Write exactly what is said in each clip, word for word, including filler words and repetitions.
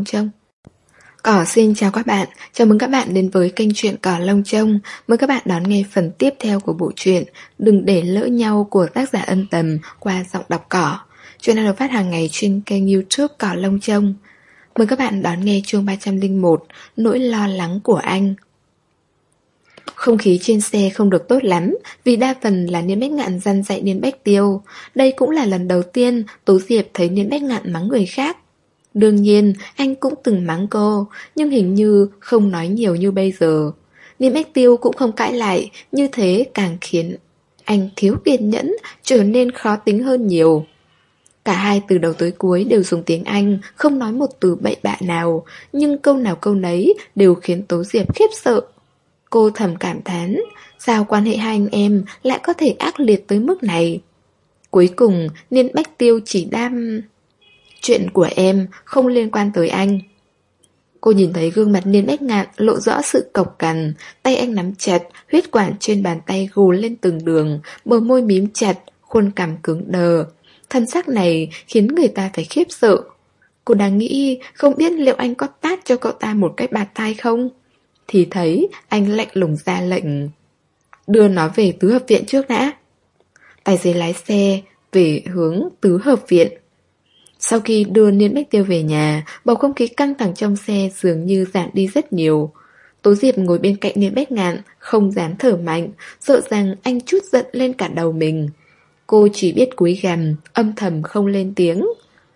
Trông. Cỏ xin chào các bạn, chào mừng các bạn đến với kênh truyện Cỏ Lông Trông. Mời các bạn đón nghe phần tiếp theo của bộ truyện Đừng để lỡ nhau của tác giả Ân Tầm qua giọng đọc Cỏ. Chuyện đang được phát hàng ngày trên kênh YouTube Cỏ Lông Trông. Mời các bạn đón nghe chương ba trăm lẻ một, Nỗi lo lắng của anh. Không khí trên xe không được tốt lắm, vì đa phần là Niên Bách Ngạn dằn dạy Niên Bách Tiêu. Đây cũng là lần đầu tiên Tố Diệp thấy Niên Bách Ngạn mắng người khác. Đương nhiên, anh cũng từng mắng cô, nhưng hình như không nói nhiều như bây giờ. Niên Bách Tiêu cũng không cãi lại, như thế càng khiến anh thiếu kiên nhẫn, trở nên khó tính hơn nhiều. Cả hai từ đầu tới cuối đều dùng tiếng Anh, không nói một từ bậy bạ nào, nhưng câu nào câu nấy đều khiến Tố Diệp khiếp sợ. Cô thầm cảm thán, sao quan hệ hai anh em lại có thể ác liệt tới mức này? Cuối cùng, Niên Bách Tiêu chỉ đam... Chuyện của em không liên quan tới anh. Cô nhìn thấy gương mặt Niên Bách Ngạn lộ rõ sự cộc cằn, tay anh nắm chặt, huyết quản trên bàn tay gù lên từng đường, bờ môi mím chặt, khuôn cằm cứng đờ. Thân sắc này khiến người ta phải khiếp sợ. Cô đang nghĩ không biết liệu anh có tát cho cậu ta một cái bạt tai không? Thì thấy anh lạnh lùng ra lệnh, đưa nó về tứ hợp viện trước đã. Tài xế lái xe về hướng tứ hợp viện. Sau khi đưa Niên Bách Tiêu về nhà, bầu không khí căng thẳng trong xe dường như giảm đi rất nhiều. Tố Diệp ngồi bên cạnh Niên Bách Ngạn, không dám thở mạnh, sợ rằng anh trút giận lên cả đầu mình. Cô chỉ biết cúi gằm, âm thầm không lên tiếng.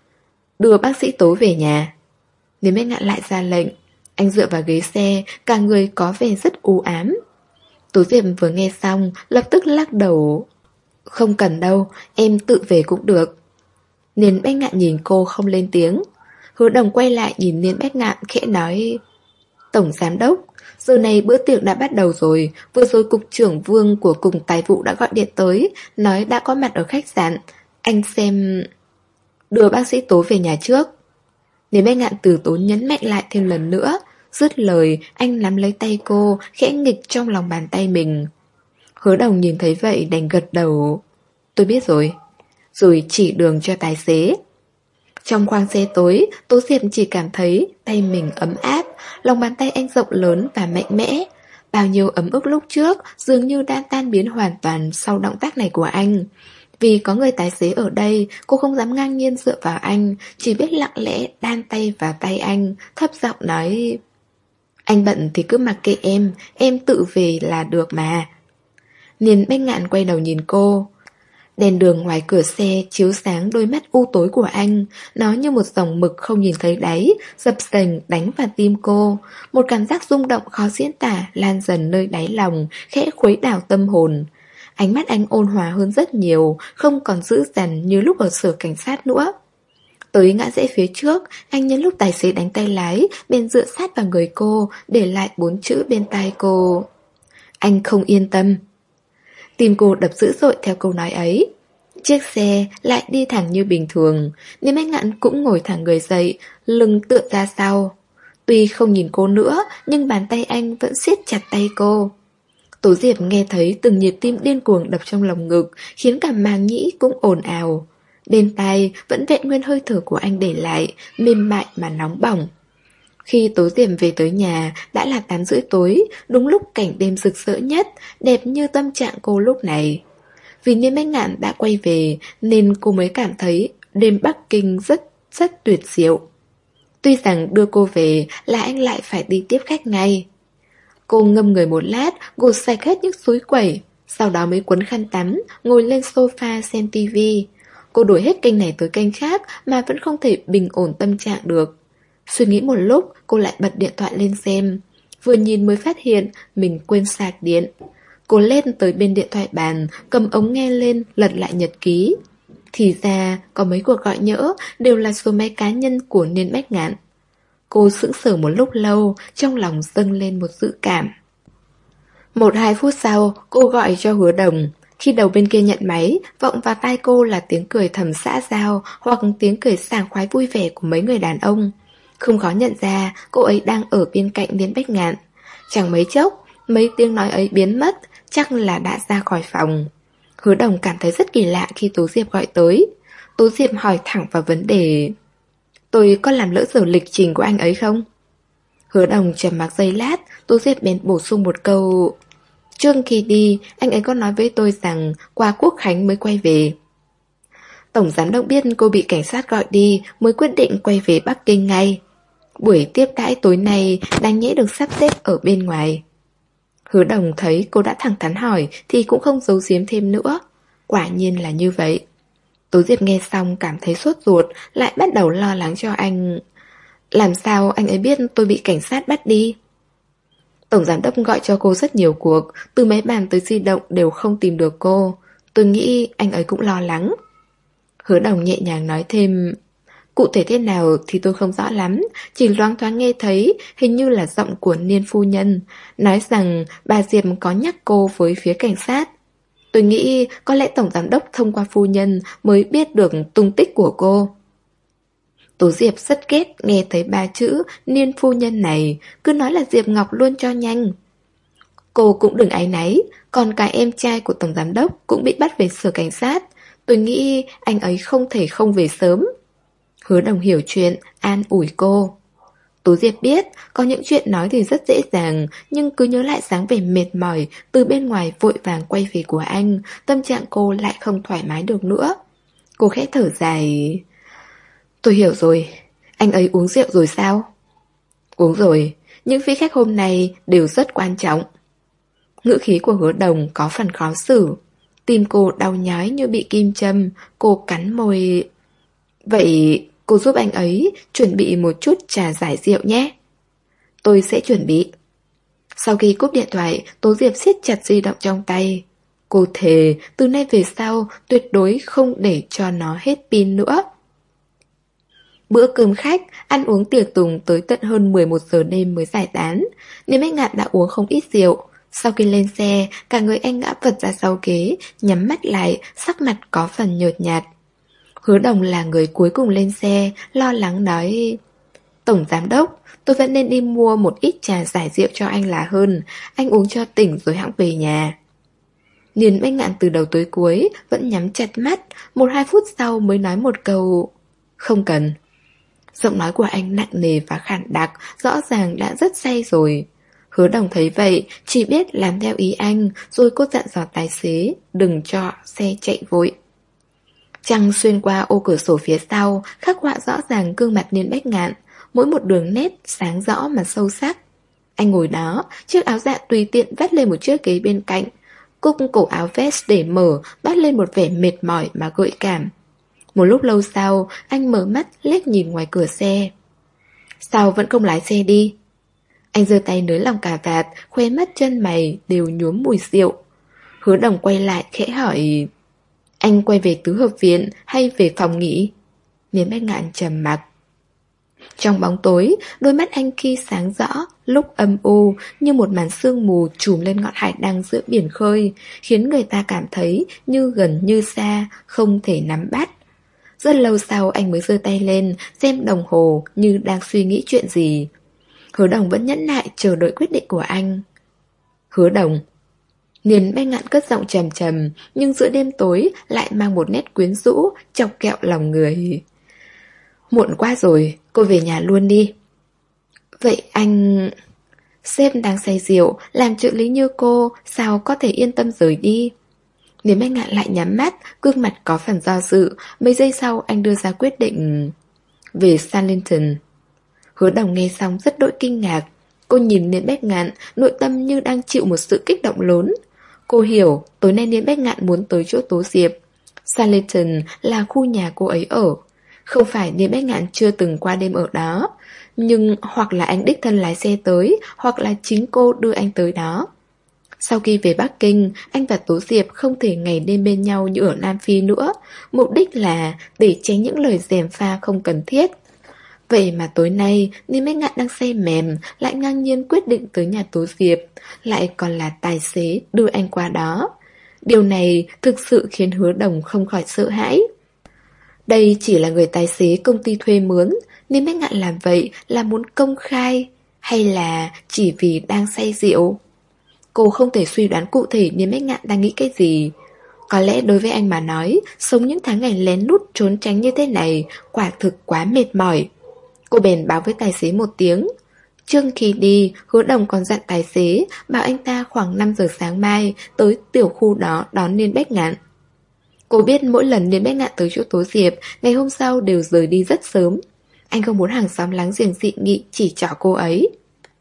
Đưa bác sĩ Tố về nhà. Niên Bách Ngạn lại ra lệnh. Anh dựa vào ghế xe, cả người có vẻ rất u ám. Tố Diệp vừa nghe xong, lập tức lắc đầu. Không cần đâu, em tự về cũng được. Niên Bách Ngạn nhìn cô không lên tiếng. Hứa Đồng quay lại nhìn Niên Bách Ngạn khẽ nói, Tổng Giám Đốc, giờ này bữa tiệc đã bắt đầu rồi. Vừa rồi cục trưởng Vương của cục tài vụ đã gọi điện tới, nói đã có mặt ở khách sạn. Anh xem... Đưa bác sĩ Tố về nhà trước. Niên Bách Ngạn từ tốn nhấn mạnh lại thêm lần nữa. Dứt lời, anh nắm lấy tay cô, khẽ nghịch trong lòng bàn tay mình. Hứa Đồng nhìn thấy vậy đành gật đầu. Tôi biết rồi. Rồi chỉ đường cho tài xế. Trong khoang xe tối, Tố Diệp chỉ cảm thấy tay mình ấm áp, lòng bàn tay anh rộng lớn và mạnh mẽ. Bao nhiêu ấm ức lúc trước dường như đã tan biến hoàn toàn sau động tác này của anh. Vì có người tài xế ở đây, cô không dám ngang nhiên dựa vào anh, chỉ biết lặng lẽ đan tay vào tay anh, thấp giọng nói, anh bận thì cứ mặc kệ em, em tự về là được mà. Niên Bách Ngạn quay đầu nhìn cô. Đèn đường ngoài cửa xe chiếu sáng đôi mắt u tối của anh. Nó như một dòng mực không nhìn thấy đáy, dập dềnh đánh vào tim cô. Một cảm giác rung động khó diễn tả lan dần nơi đáy lòng, khẽ khuấy đảo tâm hồn. Ánh mắt anh ôn hòa hơn rất nhiều, không còn dữ dằn như lúc ở sở cảnh sát nữa. Tới ngã rẽ phía trước, anh nhân lúc tài xế đánh tay lái, bên dựa sát vào người cô, để lại bốn chữ bên tai cô. Anh không yên tâm. Tim cô đập dữ dội theo câu nói ấy. Chiếc xe lại đi thẳng như bình thường. Niên Bách Ngạn cũng ngồi thẳng người dậy, lưng tựa ra sau. Tuy không nhìn cô nữa, nhưng bàn tay anh vẫn siết chặt tay cô. Tố Diệp nghe thấy từng nhịp tim điên cuồng đập trong lồng ngực, khiến cả màng nhĩ cũng ồn ào. Bên tai vẫn vẹn nguyên hơi thở của anh để lại, mềm mại mà nóng bỏng. Khi Tố Diệp về tới nhà, đã là tám rưỡi tối, đúng lúc cảnh đêm rực rỡ nhất, đẹp như tâm trạng cô lúc này. Vì Niên Bách Ngạn đã quay về, nên cô mới cảm thấy đêm Bắc Kinh rất, rất tuyệt diệu. Tuy rằng đưa cô về là anh lại phải đi tiếp khách ngay. Cô ngâm người một lát, gột sạch hết những suối quẩy, sau đó mới quấn khăn tắm, ngồi lên sofa xem tivi. Cô đổi hết kênh này tới kênh khác mà vẫn không thể bình ổn tâm trạng được. Suy nghĩ một lúc, cô lại bật điện thoại lên xem. Vừa nhìn mới phát hiện mình quên sạc điện. Cô lên tới bên điện thoại bàn, cầm ống nghe lên, lật lại nhật ký. Thì ra, có mấy cuộc gọi nhỡ đều là số máy cá nhân của Niên Bách Ngạn. Cô sững sờ một lúc lâu, trong lòng dâng lên một dự cảm. Một hai phút sau, cô gọi cho Hứa Đồng. Khi đầu bên kia nhận máy, vọng vào tai cô là tiếng cười thầm xã giao hoặc tiếng cười sảng khoái vui vẻ của mấy người đàn ông. Không khó nhận ra cô ấy đang ở bên cạnh Niên Bách Ngạn. Chẳng mấy chốc, mấy tiếng nói ấy biến mất, chắc là đã ra khỏi phòng. Hứa Đồng cảm thấy rất kỳ lạ khi Tố Diệp gọi tới. Tố Diệp hỏi thẳng vào vấn đề. Tôi có làm lỡ giờ lịch trình của anh ấy không? Hứa Đồng trầm mặc giây lát, Tô Diệp bèn bổ sung một câu. Trước khi đi, anh ấy có nói với tôi rằng qua Quốc Khánh mới quay về. Tổng giám đốc biết cô bị cảnh sát gọi đi mới quyết định quay về Bắc Kinh ngay. Buổi tiếp đãi tối nay đáng nhẽ được sắp xếp ở bên ngoài. Hứa Đồng thấy cô đã thẳng thắn hỏi thì cũng không giấu giếm thêm nữa. Quả nhiên là như vậy. Tố Diệp nghe xong cảm thấy sốt ruột, lại bắt đầu lo lắng cho anh. Làm sao anh ấy biết tôi bị cảnh sát bắt đi? Tổng giám đốc gọi cho cô rất nhiều cuộc, từ máy bàn tới di động đều không tìm được cô. Tôi nghĩ anh ấy cũng lo lắng. Hứa Đồng nhẹ nhàng nói thêm. Cụ thể thế nào thì tôi không rõ lắm, chỉ loáng thoáng nghe thấy hình như là giọng của Niên phu nhân, nói rằng bà Diệp có nhắc cô với phía cảnh sát. Tôi nghĩ có lẽ tổng giám đốc thông qua phu nhân mới biết được tung tích của cô. Tố Diệp rất ghét nghe thấy ba chữ Niên phu nhân này, cứ nói là Diệp Ngọc luôn cho nhanh. Cô cũng đừng áy náy, còn cả em trai của tổng giám đốc cũng bị bắt về sở cảnh sát. Tôi nghĩ anh ấy không thể không về sớm. Hứa Đồng hiểu chuyện, an ủi cô. Tố Diệp biết, có những chuyện nói thì rất dễ dàng, nhưng cứ nhớ lại dáng vẻ mệt mỏi, từ bên ngoài vội vàng quay về của anh, tâm trạng cô lại không thoải mái được nữa. Cô khẽ thở dài. Tôi hiểu rồi, anh ấy uống rượu rồi sao? Uống rồi, những vị khách hôm nay đều rất quan trọng. Ngữ khí của Hứa Đồng có phần khó xử. Tim cô đau nhói như bị kim châm, cô cắn môi. Vậy cô giúp anh ấy chuẩn bị một chút trà giải rượu nhé. Tôi sẽ chuẩn bị. Sau khi cúp điện thoại, Tố Diệp siết chặt di động trong tay. Cô thề từ nay về sau tuyệt đối không để cho nó hết pin nữa. Bữa cơm khách, ăn uống tiệc tùng tới tận hơn mười một giờ đêm mới giải tán. Niêm Bách Ngạn đã uống không ít rượu. Sau khi lên xe, cả người anh ngã vật ra sau ghế, nhắm mắt lại, sắc mặt có phần nhợt nhạt. Hứa Đồng là người cuối cùng lên xe, lo lắng nói. Tổng giám đốc, tôi vẫn nên đi mua một ít trà giải rượu cho anh là hơn. Anh uống cho tỉnh rồi hãng về nhà. Niên Bách Ngạn từ đầu tới cuối vẫn nhắm chặt mắt, một hai phút sau mới nói một câu. Không cần. Giọng nói của anh nặng nề và khản đặc, rõ ràng đã rất say rồi. Hứa Đồng thấy vậy, chỉ biết làm theo ý anh, rồi cô dặn dò tài xế, đừng cho xe chạy vội. Trăng xuyên qua ô cửa sổ phía sau, khắc họa rõ ràng gương mặt Niên Bách Ngạn, mỗi một đường nét sáng rõ mà sâu sắc. Anh ngồi đó, chiếc áo dạ tùy tiện vắt lên một chiếc ghế bên cạnh, cúc cổ áo vest để mở, toát lên một vẻ mệt mỏi mà gợi cảm. Một lúc lâu sau, anh mở mắt liếc nhìn ngoài cửa xe. Sao vẫn không lái xe đi? Anh giơ tay nới lòng cà vạt, khóe mắt chân mày đều nhuốm mùi rượu. Hứa Đồng quay lại khẽ hỏi. Anh quay về tứ hợp viện hay về phòng nghỉ? Niên Bách Ngạn trầm mặc. Trong bóng tối, đôi mắt anh khi sáng rõ, lúc âm u, như một màn sương mù trùm lên ngọn hải đăng giữa biển khơi, khiến người ta cảm thấy như gần như xa, không thể nắm bắt. Rất lâu sau anh mới giơ tay lên, xem đồng hồ như đang suy nghĩ chuyện gì. Hứa Đồng vẫn nhẫn nại chờ đợi quyết định của anh. Hứa Đồng. Niên Bách Ngạn cất giọng trầm trầm, nhưng giữa đêm tối lại mang một nét quyến rũ, chọc kẹo lòng người. Muộn quá rồi, cô về nhà luôn đi. Vậy anh... Sếp đang say rượu, làm trợ lý như cô, sao có thể yên tâm rời đi? Niên Bách Ngạn lại nhắm mắt, gương mặt có phần do dự. Mấy giây sau anh đưa ra quyết định. Về Sanlinton. Hứa Đồng nghe xong rất đỗi kinh ngạc. Cô nhìn Niên Bách Ngạn, nội tâm như đang chịu một sự kích động lớn. Cô hiểu, tối nay Niên Bách Ngạn muốn tới chỗ Tố Diệp. Sanlinton là khu nhà cô ấy ở. Không phải Niên Bách Ngạn chưa từng qua đêm ở đó, nhưng hoặc là anh đích thân lái xe tới, hoặc là chính cô đưa anh tới đó. Sau khi về Bắc Kinh, anh và Tố Diệp không thể ngày đêm bên nhau như ở Nam Phi nữa. Mục đích là để tránh những lời gièm pha không cần thiết. Vậy mà tối nay, Niên Bách Ngạn đang say mềm, lại ngang nhiên quyết định tới nhà Tố Diệp, lại còn là tài xế đưa anh qua đó. Điều này thực sự khiến Hứa Đồng không khỏi sợ hãi. Đây chỉ là người tài xế công ty thuê mướn, Niên Bách Ngạn làm vậy là muốn công khai, hay là chỉ vì đang say rượu? Cô không thể suy đoán cụ thể Niên Bách Ngạn đang nghĩ cái gì. Có lẽ đối với anh mà nói, sống những tháng ngày lén lút trốn tránh như thế này quả thực quá mệt mỏi. Cô bèn báo với tài xế một tiếng. Trước khi đi, Hứa Đồng còn dặn tài xế bảo anh ta khoảng năm giờ sáng mai tới tiểu khu đó đón Niên Bách Ngạn. Cô biết mỗi lần Niên Bách Ngạn tới chỗ Tố Diệp, ngày hôm sau đều rời đi rất sớm. Anh không muốn hàng xóm láng giềng dị nghị chỉ trỏ cô ấy.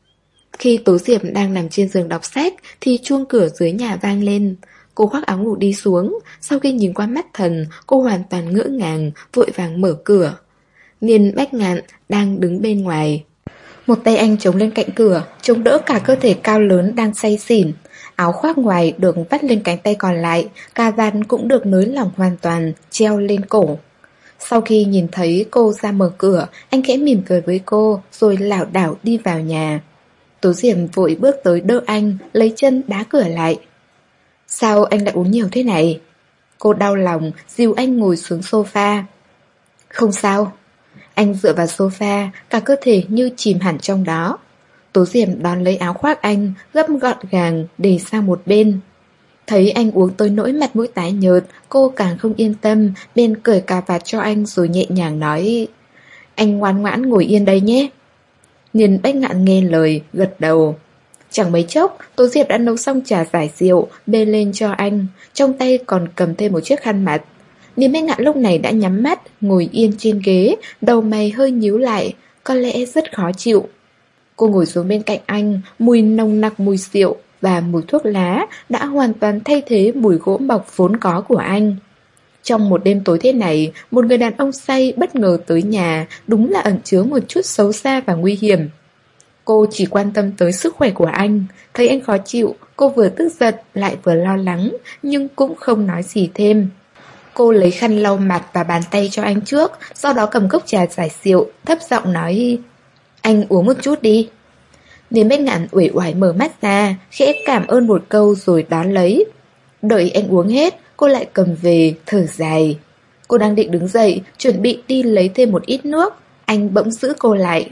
Khi Tố Diệp đang nằm trên giường đọc sách thì chuông cửa dưới nhà vang lên. Cô khoác áo ngủ đi xuống. Sau khi nhìn qua mắt thần, cô hoàn toàn ngỡ ngàng, vội vàng mở cửa. Niên Bách Ngạn đang đứng bên ngoài. Một tay anh chống lên cạnh cửa, chống đỡ cả cơ thể cao lớn đang say xỉn. Áo khoác ngoài được vắt lên cánh tay còn lại, cà vạt cũng được nới lỏng hoàn toàn, treo lên cổ. Sau khi nhìn thấy cô ra mở cửa, anh khẽ mỉm cười với cô, rồi lảo đảo đi vào nhà. Tố Diệp vội bước tới đỡ anh, lấy chân đá cửa lại. Sao anh lại uống nhiều thế này? Cô đau lòng, dìu anh ngồi xuống sofa. Không sao. Anh dựa vào sofa, cả cơ thể như chìm hẳn trong đó. Tố Diệp đón lấy áo khoác anh, gấp gọn gàng, để sang một bên. Thấy anh uống tới nỗi mặt mũi tái nhợt, cô càng không yên tâm, bên cởi cà vạt cho anh rồi nhẹ nhàng nói: Anh ngoan ngoãn ngồi yên đây nhé. Niên Bách Ngạn nghe lời, gật đầu. Chẳng mấy chốc, Tố Diệp đã nấu xong trà giải rượu, bê lên cho anh, trong tay còn cầm thêm một chiếc khăn mặt. Niên Bách Ngạn lúc này đã nhắm mắt, ngồi yên trên ghế, đầu mày hơi nhíu lại, có lẽ rất khó chịu. Cô ngồi xuống bên cạnh anh, mùi nồng nặc mùi rượu và mùi thuốc lá đã hoàn toàn thay thế mùi gỗ mọc vốn có của anh. Trong một đêm tối thế này, một người đàn ông say bất ngờ tới nhà đúng là ẩn chứa một chút xấu xa và nguy hiểm. Cô chỉ quan tâm tới sức khỏe của anh. Thấy anh khó chịu, cô vừa tức giận lại vừa lo lắng, nhưng cũng không nói gì thêm. Cô lấy khăn lau mặt và bàn tay cho anh trước, sau đó cầm cốc trà giải rượu, thấp giọng nói: Anh uống một chút đi. Niên Bách Ngạn uể oải mở mắt ra, khẽ cảm ơn một câu rồi đón lấy. Đợi anh uống hết, cô lại cầm về, thở dài. Cô đang định đứng dậy, chuẩn bị đi lấy thêm một ít nước. Anh bỗng giữ cô lại.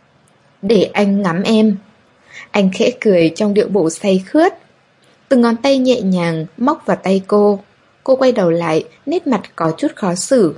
Để anh ngắm em. Anh khẽ cười trong điệu bộ say khướt. Từng ngón tay nhẹ nhàng móc vào tay cô. Cô quay đầu lại, nét mặt có chút khó xử.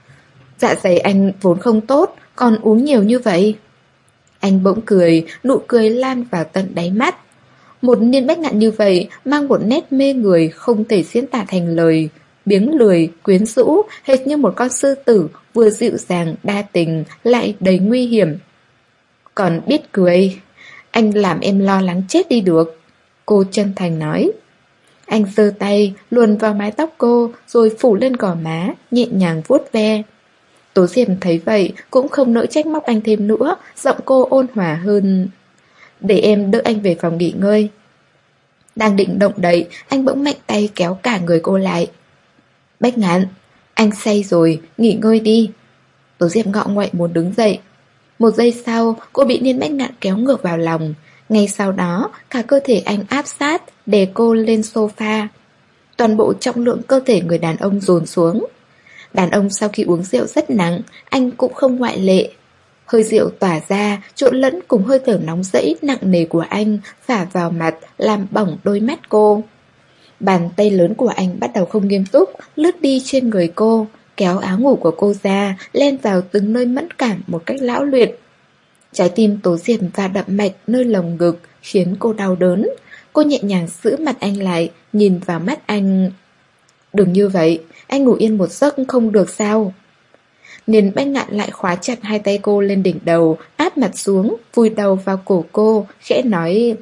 Dạ dày anh vốn không tốt, còn uống nhiều như vậy. Anh bỗng cười, nụ cười lan vào tận đáy mắt. Một Niên Bách Ngạn như vậy mang một nét mê người không thể diễn tả thành lời. Biếng lười, quyến rũ, hệt như một con sư tử, vừa dịu dàng, đa tình, lại đầy nguy hiểm. Còn biết cười. Anh làm em lo lắng chết đi được. Cô chân thành nói. Anh giơ tay, luồn vào mái tóc cô, rồi phủ lên gò má, nhẹ nhàng vuốt ve. Tố Diệp thấy vậy, cũng không nỡ trách móc anh thêm nữa, giọng cô ôn hòa hơn. Để em đỡ anh về phòng nghỉ ngơi. Đang định động đậy, anh bỗng mạnh tay kéo cả người cô lại. Bách Ngạn, anh say rồi, nghỉ ngơi đi. Tố Diệp ngọ nguậy muốn đứng dậy. Một giây sau, cô bị Niên Bách Ngạn kéo ngược vào lòng. Ngay sau đó, cả cơ thể anh áp sát, đè cô lên sofa. Toàn bộ trọng lượng cơ thể người đàn ông dồn xuống. Đàn ông sau khi uống rượu rất nặng, anh cũng không ngoại lệ. Hơi rượu tỏa ra, trộn lẫn cùng hơi thở nóng rẫy nặng nề của anh phả vào mặt, làm bỏng đôi mắt cô. Bàn tay lớn của anh bắt đầu không nghiêm túc, lướt đi trên người cô, kéo áo ngủ của cô ra, len vào từng nơi mẫn cảm một cách lão luyện. Trái tim Tố Diệp và đậm mạch nơi lồng ngực khiến cô đau đớn. Cô nhẹ nhàng giữ mặt anh lại, nhìn vào mắt anh. Đừng như vậy, anh ngủ yên một giấc không được sao? Niên Bách Ngạn lại khóa chặt hai tay cô lên đỉnh đầu, áp mặt xuống, vùi đầu vào cổ cô, khẽ nói: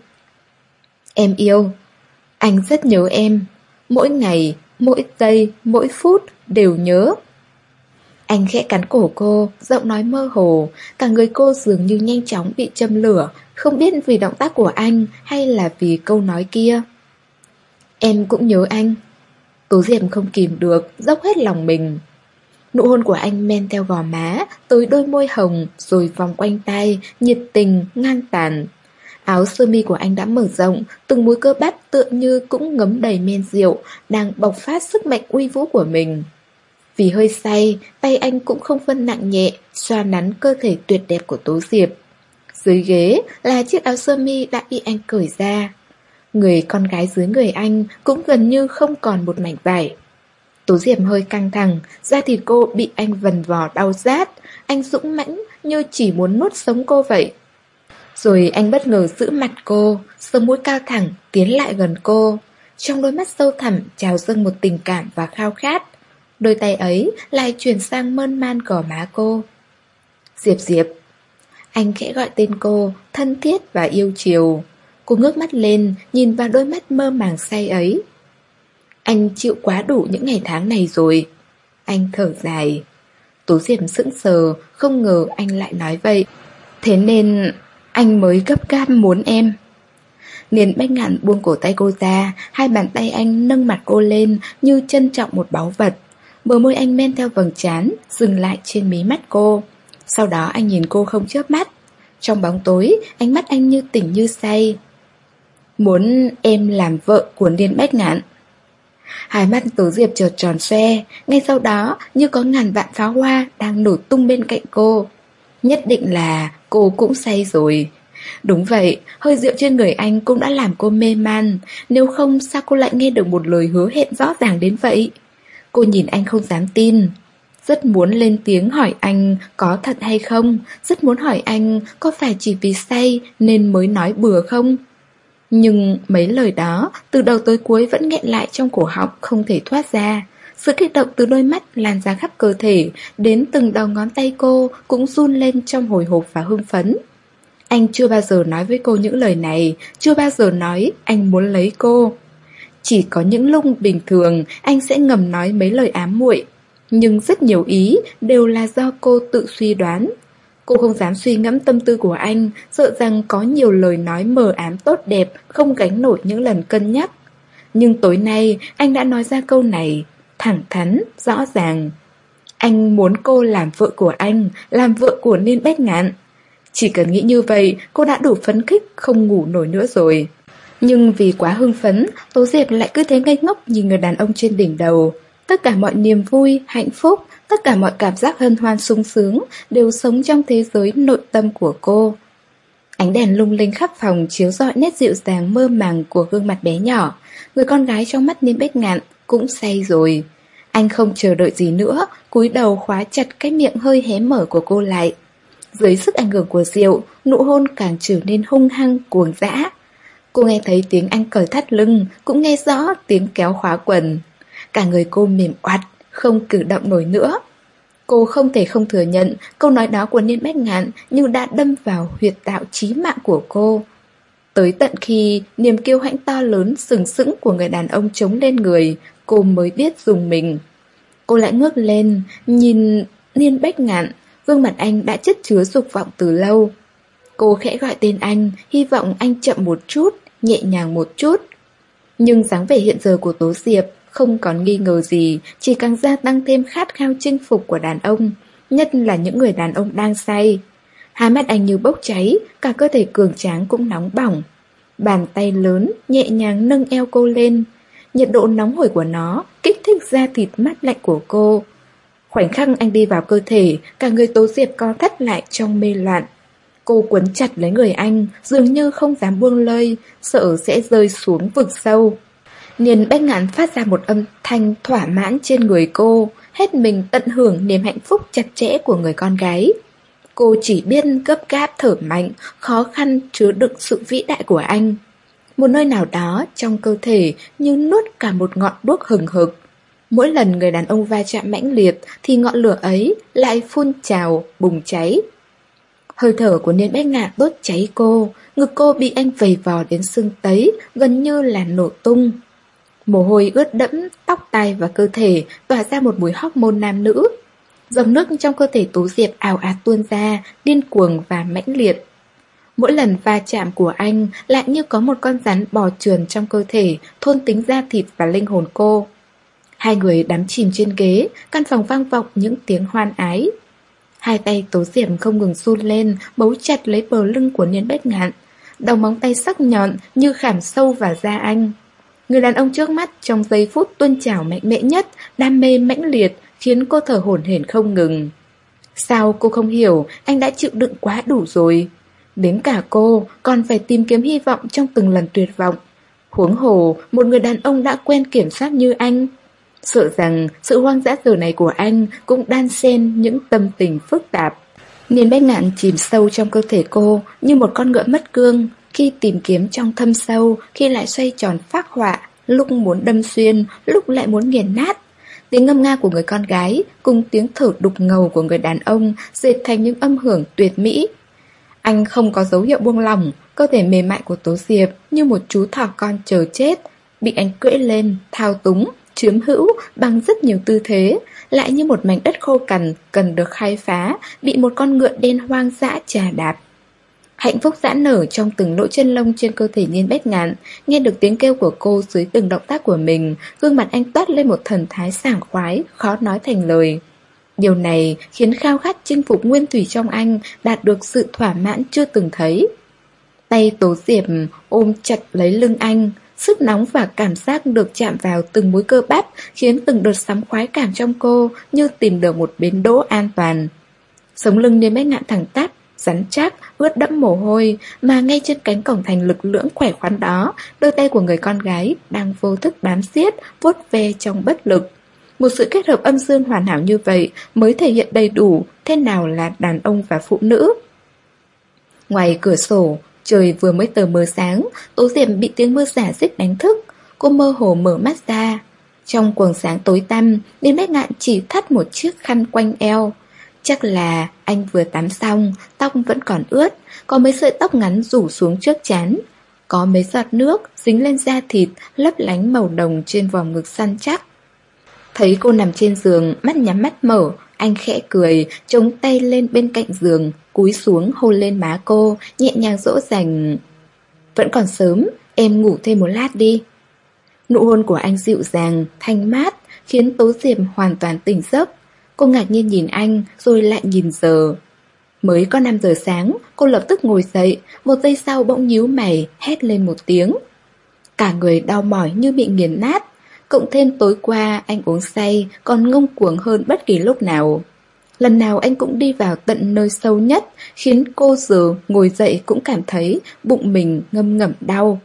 Em yêu, anh rất nhớ em. Mỗi ngày, mỗi giây, mỗi phút đều nhớ. Anh khẽ cắn cổ cô, giọng nói mơ hồ. Cả người cô dường như nhanh chóng bị châm lửa, không biết vì động tác của anh hay là vì câu nói kia. Em cũng nhớ anh. Tố Diệp không kìm được, dốc hết lòng mình. Nụ hôn của anh men theo gò má, tới đôi môi hồng, rồi vòng quanh tay, nhiệt tình, ngang tàn. Áo sơ mi của anh đã mở rộng, từng múi cơ bắp tựa như cũng ngấm đầy men rượu, đang bộc phát sức mạnh uy vũ của mình. Vì hơi say, tay anh cũng không phân nặng nhẹ, xoa nắn cơ thể tuyệt đẹp của Tố Diệp. Dưới ghế là chiếc áo sơ mi đã bị anh cởi ra. Người con gái dưới người anh cũng gần như không còn một mảnh vải. Tố Diệp hơi căng thẳng, da thịt cô bị anh vần vò đau rát. Anh dũng mãnh như chỉ muốn nuốt sống cô vậy. Rồi anh bất ngờ giữ mặt cô, sống mũi cao thẳng tiến lại gần cô. Trong đôi mắt sâu thẳm trào dâng một tình cảm và khao khát. Đôi tay ấy lại chuyển sang mơn man gò má cô. Diệp Diệp. Anh khẽ gọi tên cô, thân thiết và yêu chiều. Cô ngước mắt lên, nhìn vào đôi mắt mơ màng say ấy. Anh chịu quá đủ những ngày tháng này rồi. Anh thở dài. Tố Diệp sững sờ, không ngờ anh lại nói vậy. Thế nên anh mới gấp gáp muốn em. Niên Bách Ngạn buông cổ tay cô ra, hai bàn tay anh nâng mặt cô lên như trân trọng một báu vật. Bờ môi anh men theo vầng trán, dừng lại trên mí mắt cô. Sau đó anh nhìn cô không chớp mắt. Trong bóng tối, ánh mắt anh như tỉnh như say. Muốn em làm vợ của Niên Bách Ngạn. Hai mắt Tố Diệp chợt tròn xoe. Ngay sau đó như có ngàn vạn pháo hoa đang nổ tung bên cạnh cô. Nhất định là cô cũng say rồi. Đúng vậy, hơi rượu trên người anh cũng đã làm cô mê man. Nếu không sao cô lại nghe được một lời hứa hẹn rõ ràng đến vậy. Cô nhìn anh không dám tin. Rất muốn lên tiếng hỏi anh có thật hay không. Rất muốn hỏi anh có phải chỉ vì say nên mới nói bừa không. Nhưng mấy lời đó từ đầu tới cuối vẫn nghẹn lại trong cổ họng không thể thoát ra. Sự kích động từ đôi mắt lan ra khắp cơ thể, đến từng đầu ngón tay cô cũng run lên trong hồi hộp và hưng phấn. Anh chưa bao giờ nói với cô những lời này, chưa bao giờ nói anh muốn lấy cô. Chỉ có những lúc bình thường anh sẽ ngầm nói mấy lời ám muội, nhưng rất nhiều ý đều là do cô tự suy đoán. Cô không dám suy ngẫm tâm tư của anh, sợ rằng có nhiều lời nói mờ ám tốt đẹp không gánh nổi những lần cân nhắc. Nhưng tối nay anh đã nói ra câu này, thẳng thắn, rõ ràng. Anh muốn cô làm vợ của anh, làm vợ của Niên Bách Ngạn. Chỉ cần nghĩ như vậy, cô đã đủ phấn khích, không ngủ nổi nữa rồi. Nhưng vì quá hưng phấn, Tố Diệp lại cứ thế ngây ngốc nhìn người đàn ông trên đỉnh đầu. Tất cả mọi niềm vui, hạnh phúc, tất cả mọi cảm giác hân hoan sung sướng đều sống trong thế giới nội tâm của cô. Ánh đèn lung linh khắp phòng chiếu rọi nét dịu dàng mơ màng của gương mặt bé nhỏ. Người con gái trong mắt Niên Bách Ngạn cũng say rồi. Anh không chờ đợi gì nữa, cúi đầu khóa chặt cái miệng hơi hé mở của cô lại. Dưới sức ảnh hưởng của rượu, nụ hôn càng trở nên hung hăng, cuồng dã. Cô nghe thấy tiếng anh cởi thắt lưng, cũng nghe rõ tiếng kéo khóa quần. Cả người cô mềm oặt, không cử động nổi nữa. Cô không thể không thừa nhận câu nói đó của Niên Bách Ngạn như đã đâm vào huyệt đạo chí mạng của cô. Tới tận khi niềm kiêu hãnh to lớn sừng sững của người đàn ông chống lên người, cô mới biết dùng mình. Cô lại ngước lên, nhìn Niên Bách Ngạn, gương mặt anh đã chất chứa dục vọng từ lâu. Cô khẽ gọi tên anh, hy vọng anh chậm một chút, nhẹ nhàng một chút. Nhưng dáng vẻ hiện giờ của Tố Diệp không còn nghi ngờ gì, chỉ càng gia tăng thêm khát khao chinh phục của đàn ông, nhất là những người đàn ông đang say. Hai mắt anh như bốc cháy, cả cơ thể cường tráng cũng nóng bỏng. Bàn tay lớn nhẹ nhàng nâng eo cô lên. Nhiệt độ nóng hổi của nó kích thích da thịt mát lạnh của cô. Khoảnh khắc anh đi vào cơ thể, cả người Tố Diệp co thắt lại trong mê loạn. Cô quấn chặt lấy người anh, dường như không dám buông lơi, sợ sẽ rơi xuống vực sâu. Niên Bách Ngạn phát ra một âm thanh thỏa mãn trên người cô, hết mình tận hưởng niềm hạnh phúc chặt chẽ của người con gái. Cô chỉ biết gấp gáp thở mạnh, khó khăn chứa đựng sự vĩ đại của anh. Một nơi nào đó trong cơ thể như nuốt cả một ngọn đuốc hừng hực. Mỗi lần người đàn ông va chạm mãnh liệt thì ngọn lửa ấy lại phun trào, bùng cháy. Hơi thở của Niên Bách Ngạn đốt cháy cô, ngực cô bị anh vầy vò đến sưng tấy, gần như là nổ tung. Mồ hôi ướt đẫm tóc tai và cơ thể, tỏa ra một mùi hormone nam nữ. Dòng nước trong cơ thể Tố Diệp ào ạt tuôn ra, điên cuồng và mãnh liệt. Mỗi lần va chạm của anh lại như có một con rắn bò trườn trong cơ thể, thôn tính da thịt và linh hồn cô. Hai người đắm chìm trên ghế, căn phòng vang vọng những tiếng hoan ái. Hai tay Tố Diệp không ngừng run lên, bấu chặt lấy bờ lưng của Niên Bách Ngạn. Đầu móng tay sắc nhọn như khảm sâu vào da anh. Người đàn ông trước mắt trong giây phút tuôn trào mạnh mẽ nhất, đam mê mãnh liệt, khiến cô thở hổn hển không ngừng. Sao cô không hiểu, anh đã chịu đựng quá đủ rồi. Đến cả cô còn phải tìm kiếm hy vọng trong từng lần tuyệt vọng. Huống hồ, một người đàn ông đã quen kiểm soát như anh. Sợ rằng sự hoang dã giờ này của anh cũng đan xen những tâm tình phức tạp. Niên Bách Ngạn chìm sâu trong cơ thể cô như một con ngựa mất cương, khi tìm kiếm trong thâm sâu, khi lại xoay tròn phác họa, lúc muốn đâm xuyên, lúc lại muốn nghiền nát. Tiếng ngâm nga của người con gái cùng tiếng thở đục ngầu của người đàn ông dệt thành những âm hưởng tuyệt mỹ. Anh không có dấu hiệu buông lỏng, cơ thể mềm mại của Tố Diệp như một chú thỏ con chờ chết, bị anh cưỡi lên, thao túng, chiếm hữu bằng rất nhiều tư thế, lại như một mảnh đất khô cằn cần được khai phá, bị một con ngựa đen hoang dã chà đạp. Hạnh phúc giãn nở trong từng lỗ chân lông trên cơ thể Niên Bách Ngạn, nghe được tiếng kêu của cô dưới từng động tác của mình, gương mặt anh toát lên một thần thái sảng khoái, khó nói thành lời. Điều này khiến khao khát chinh phục nguyên thủy trong anh đạt được sự thỏa mãn chưa từng thấy. Tay Tố Diệp ôm chặt lấy lưng anh, sức nóng và cảm giác được chạm vào từng múi cơ bắp khiến từng đợt sóng khoái cảm trong cô như tìm được một bến đỗ an toàn. Sống lưng Niên Bách Ngạn thẳng tắp, rắn chắc, ướt đẫm mồ hôi, mà ngay trên cánh cổng thành lực lưỡng khỏe khoắn đó, đôi tay của người con gái đang vô thức bám siết, vuốt ve trong bất lực. Một sự kết hợp âm dương hoàn hảo như vậy mới thể hiện đầy đủ thế nào là đàn ông và phụ nữ. Ngoài cửa sổ, trời vừa mới tờ mờ sáng, Tố Diệp bị tiếng mưa rả rích đánh thức. Cô mơ hồ mở mắt ra. Trong quầng sáng tối tăm, Niên Bách Ngạn chỉ thắt một chiếc khăn quanh eo. Chắc là anh vừa tắm xong, tóc vẫn còn ướt, có mấy sợi tóc ngắn rủ xuống trước trán. Có mấy giọt nước dính lên da thịt, lấp lánh màu đồng trên vòng ngực săn chắc. Thấy cô nằm trên giường, mắt nhắm mắt mở, anh khẽ cười, chống tay lên bên cạnh giường, cúi xuống hôn lên má cô, nhẹ nhàng dỗ dành. Vẫn còn sớm, em ngủ thêm một lát đi. Nụ hôn của anh dịu dàng, thanh mát, khiến Tố Diệp hoàn toàn tỉnh giấc. Cô ngạc nhiên nhìn anh, rồi lại nhìn giờ. Mới có năm giờ sáng, cô lập tức ngồi dậy, một giây sau bỗng nhíu mày, hét lên một tiếng. Cả người đau mỏi như bị nghiền nát. Cộng thêm tối qua anh uống say, còn ngông cuồng hơn bất kỳ lúc nào. Lần nào anh cũng đi vào tận nơi sâu nhất, khiến cô giờ ngồi dậy cũng cảm thấy bụng mình ngâm ngẩm đau.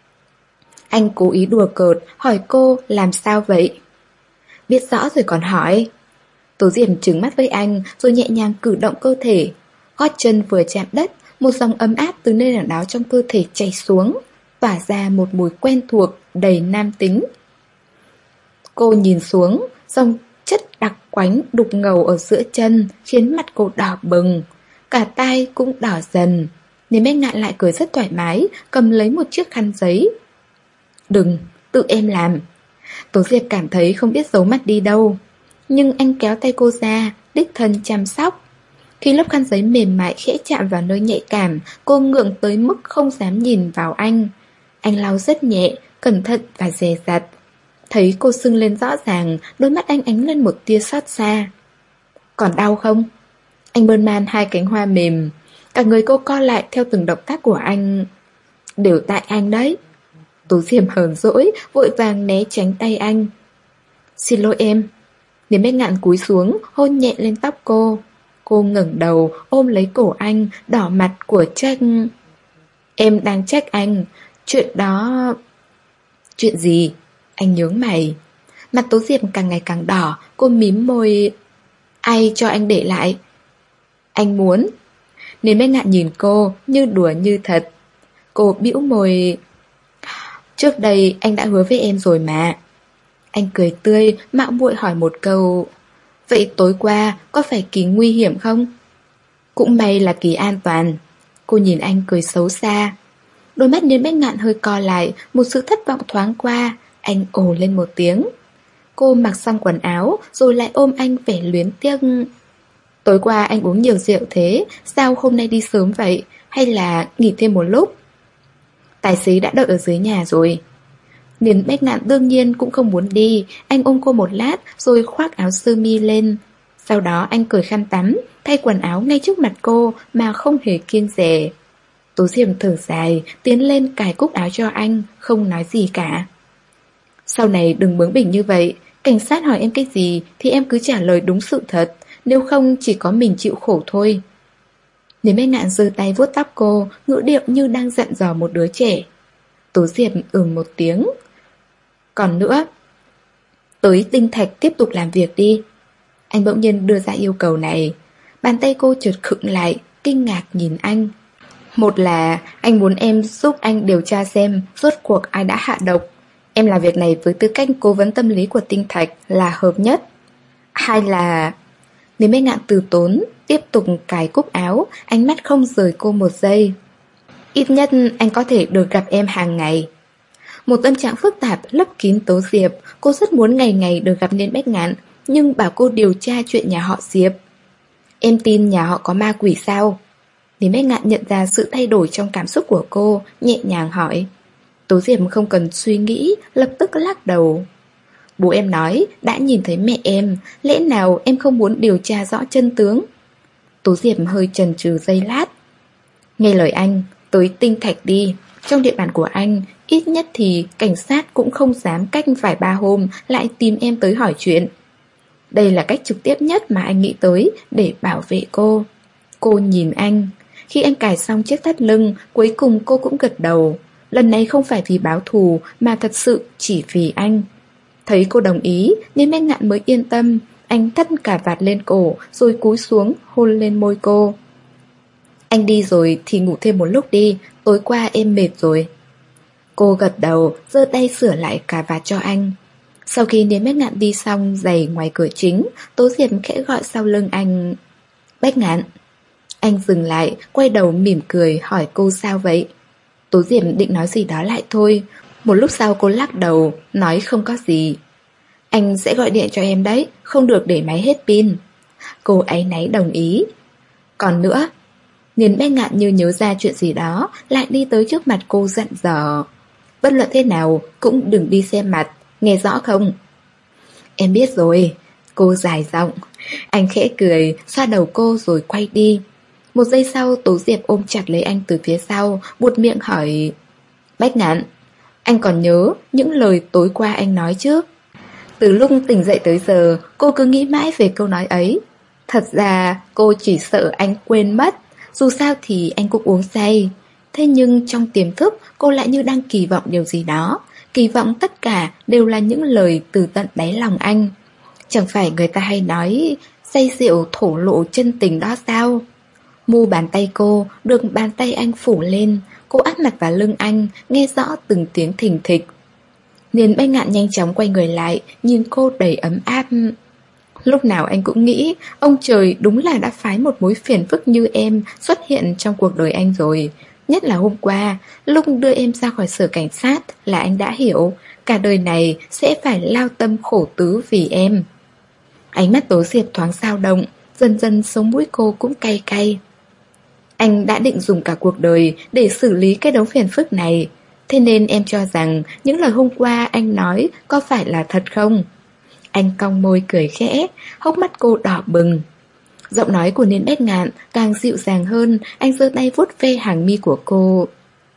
Anh cố ý đùa cợt, hỏi cô làm sao vậy? Biết rõ rồi còn hỏi. Tố Diệp trừng mắt với anh, rồi nhẹ nhàng cử động cơ thể. Gót chân vừa chạm đất, một dòng ấm áp từ nơi nào đó trong cơ thể chảy xuống, tỏa ra một mùi quen thuộc, đầy nam tính. Cô nhìn xuống, dòng chất đặc quánh đục ngầu ở giữa chân khiến mặt cô đỏ bừng, cả tai cũng đỏ dần. Niên Bách Ngạn lại cười rất thoải mái, cầm lấy một chiếc khăn giấy. Đừng, tự em làm. Tố Diệp cảm thấy không biết giấu mặt đi đâu, nhưng anh kéo tay cô ra, đích thân chăm sóc. Khi lớp khăn giấy mềm mại khẽ chạm vào nơi nhạy cảm, cô ngượng tới mức không dám nhìn vào anh. Anh lau rất nhẹ, cẩn thận và dè dặt. Thấy cô sưng lên rõ ràng, đôi mắt anh ánh lên một tia xót xa. Còn đau không? Anh bơn man hai cánh hoa mềm. Cả người cô co lại theo từng động tác của anh. Đều tại anh đấy. Tố Diệp hờn dỗi, vội vàng né tránh tay anh. Xin lỗi em. Niên Bách Ngạn cúi xuống, hôn nhẹ lên tóc cô. Cô ngẩng đầu, ôm lấy cổ anh, đỏ mặt của trách. Em đang trách anh. Chuyện đó... Chuyện gì? Anh nhướng mày. Mặt Tố Diệp càng ngày càng đỏ, cô mím môi. Ai cho anh để lại? Anh muốn. Niên Bách Ngạn nhìn cô, như đùa như thật. Cô bĩu môi. Trước đây anh đã hứa với em rồi mà. Anh cười tươi, mạo muội hỏi một câu. Vậy tối qua có phải kỳ nguy hiểm không? Cũng may là kỳ an toàn. Cô nhìn anh cười xấu xa. Đôi mắt Niên Bách Ngạn hơi co lại, một sự thất vọng thoáng qua. Anh ồ lên một tiếng. Cô mặc xong quần áo, rồi lại ôm anh vẻ luyến tiếc. Tối qua anh uống nhiều rượu thế, sao hôm nay đi sớm vậy? Hay là nghỉ thêm một lúc? Tài xế đã đợi ở dưới nhà rồi. Niên Bách Ngạn đương nhiên cũng không muốn đi. Anh ôm cô một lát, rồi khoác áo sơ mi lên. Sau đó anh cởi khăn tắm, thay quần áo ngay trước mặt cô mà không hề kiêng dè. Tố Diệp thở dài, tiến lên cài cúc áo cho anh, không nói gì cả. Sau này đừng bướng bỉnh như vậy. Cảnh sát hỏi em cái gì thì em cứ trả lời đúng sự thật, nếu không chỉ có mình chịu khổ thôi. Niên Bách Ngạn giơ tay vuốt tóc cô, ngữ điệu như đang dặn dò một đứa trẻ. Tố Diệp ừm một tiếng. Còn nữa, tới Tinh Thạch tiếp tục làm việc đi. Anh bỗng nhiên đưa ra yêu cầu này. Bàn tay cô chợt khựng lại, kinh ngạc nhìn anh. Một là anh muốn em giúp anh điều tra xem rốt cuộc ai đã hạ độc. Em làm việc này với tư cách cố vấn tâm lý của Tinh Thạch là hợp nhất. Hai là... Nếu mấy ngạn từ tốn, tiếp tục cài cúc áo, ánh mắt không rời cô một giây. Ít nhất anh có thể được gặp em hàng ngày. Một tâm trạng phức tạp lấp kín Tố Diệp. Cô rất muốn ngày ngày được gặp Niên Bách Ngạn, nhưng bảo cô điều tra chuyện nhà họ Diệp. Em tin nhà họ có ma quỷ sao? Niên Bách Ngạn nhận ra sự thay đổi trong cảm xúc của cô, nhẹ nhàng hỏi. Tố Diệp không cần suy nghĩ, lập tức lắc đầu. Bố em nói đã nhìn thấy mẹ em, lẽ nào em không muốn điều tra rõ chân tướng? Tố Diệp hơi chần chừ giây lát. Nghe lời anh, tới Tinh Thạch đi. Trong địa bàn của anh, ít nhất thì cảnh sát cũng không dám cách vài ba hôm lại tìm em tới hỏi chuyện. Đây là cách trực tiếp nhất mà anh nghĩ tới để bảo vệ cô. Cô nhìn anh. Khi anh cài xong chiếc thắt lưng, cuối cùng cô cũng gật đầu. Lần này không phải vì báo thù mà thật sự chỉ vì anh. Thấy cô đồng ý nên Bách Ngạn mới yên tâm. Anh thắt cả vạt lên cổ rồi cúi xuống hôn lên môi cô. Anh đi rồi thì ngủ thêm một lúc đi, tối qua em mệt rồi. Cô gật đầu, giơ tay sửa lại cà vạt cho anh. Sau khi Niên Bách Ngạn đi xong giày ngoài cửa chính, Tố Diệp khẽ gọi sau lưng anh. Bách Ngạn. Anh dừng lại, quay đầu mỉm cười hỏi cô sao vậy. Tố Diệp định nói gì đó lại thôi. Một lúc sau cô lắc đầu, nói không có gì. Anh sẽ gọi điện cho em đấy, không được để máy hết pin. Cô áy náy đồng ý. Còn nữa. Niên Bách Ngạn như nhớ ra chuyện gì đó, lại đi tới trước mặt cô dặn dò. Bất luận thế nào cũng đừng đi xem mặt, nghe rõ không? Em biết rồi. Cô dài giọng. Anh khẽ cười, xoa đầu cô rồi quay đi. Một giây sau Tố Diệp ôm chặt lấy anh từ phía sau, buột miệng hỏi. Bách Ngạn, anh còn nhớ những lời tối qua anh nói chứ? Từ lúc tỉnh dậy tới giờ, cô cứ nghĩ mãi về câu nói ấy. Thật ra cô chỉ sợ anh quên mất. Dù sao thì anh cũng uống say. Thế nhưng trong tiềm thức cô lại như đang kỳ vọng điều gì đó. Kỳ vọng tất cả đều là những lời từ tận đáy lòng anh. Chẳng phải người ta hay nói say rượu thổ lộ chân tình đó sao? Mu bàn tay cô được bàn tay anh phủ lên. Cô áp mặt vào lưng anh, nghe rõ từng tiếng thình thịch. Niên Bách Ngạn nhanh chóng quay người lại, nhìn cô đầy ấm áp. Lúc nào anh cũng nghĩ ông trời đúng là đã phái một mối phiền phức như em xuất hiện trong cuộc đời anh rồi. Nhất là hôm qua, lúc đưa em ra khỏi sở cảnh sát là anh đã hiểu cả đời này sẽ phải lao tâm khổ tứ vì em. Ánh mắt Tố Diệp thoáng dao động, dần dần sống mũi cô cũng cay cay. Anh đã định dùng cả cuộc đời để xử lý cái đống phiền phức này. Thế nên em cho rằng những lời hôm qua anh nói có phải là thật không? Anh cong môi cười khẽ, hốc mắt cô đỏ bừng. Giọng nói của Niên Bách Ngạn càng dịu dàng hơn. Anh giơ tay vuốt ve hàng mi của cô.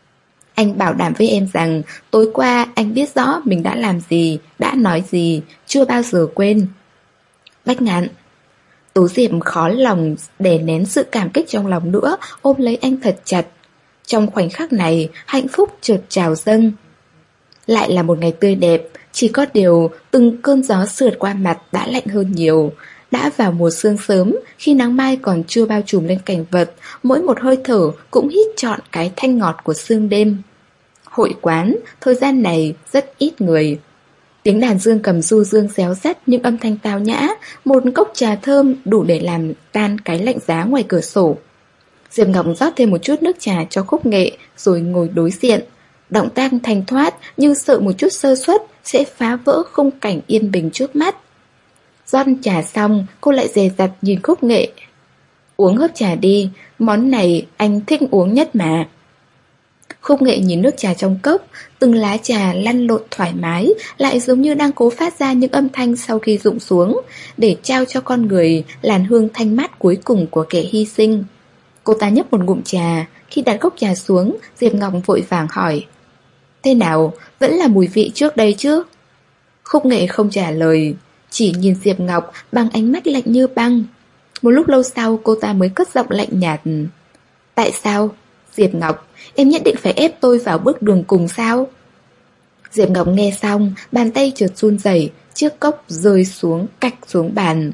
Anh bảo đảm với em rằng tối qua anh biết rõ mình đã làm gì, đã nói gì, chưa bao giờ quên. Bách Ngạn. Tố Diệp khó lòng đè nén sự cảm kích trong lòng nữa, ôm lấy anh thật chặt. Trong khoảnh khắc này, hạnh phúc chợt trào dâng. Lại là một ngày tươi đẹp, chỉ có điều từng cơn gió sượt qua mặt đã lạnh hơn nhiều. Đã vào mùa sương sớm, khi nắng mai còn chưa bao trùm lên cảnh vật, mỗi một hơi thở cũng hít trọn cái thanh ngọt của sương đêm. Hội quán, thời gian này rất ít người. Tiếng đàn dương cầm du dương réo rắt những âm thanh tao nhã, một cốc trà thơm đủ để làm tan cái lạnh giá ngoài cửa sổ. Diệp Ngọc rót thêm một chút nước trà cho Khúc Nghệ rồi ngồi đối diện. Động tác thanh thoát như sợ một chút sơ suất sẽ phá vỡ khung cảnh yên bình trước mắt. Rót trà xong, cô lại dè dặt nhìn Khúc Nghệ. Uống hớp trà đi, món này anh thích uống nhất mà. Khúc Nghệ nhìn nước trà trong cốc, từng lá trà lăn lộn thoải mái, lại giống như đang cố phát ra những âm thanh sau khi rụng xuống, để trao cho con người làn hương thanh mát cuối cùng của kẻ hy sinh. Cô ta nhấp một ngụm trà, khi đặt cốc trà xuống, Diệp Ngọc vội vàng hỏi. Thế nào, vẫn là mùi vị trước đây chứ? Khúc Nghệ không trả lời, chỉ nhìn Diệp Ngọc bằng ánh mắt lạnh như băng. Một lúc lâu sau cô ta mới cất giọng lạnh nhạt. Tại sao? Diệp Ngọc, em nhất định phải ép tôi vào bước đường cùng sao? Diệp Ngọc nghe xong, bàn tay trượt run rẩy, chiếc cốc rơi xuống cạch xuống bàn.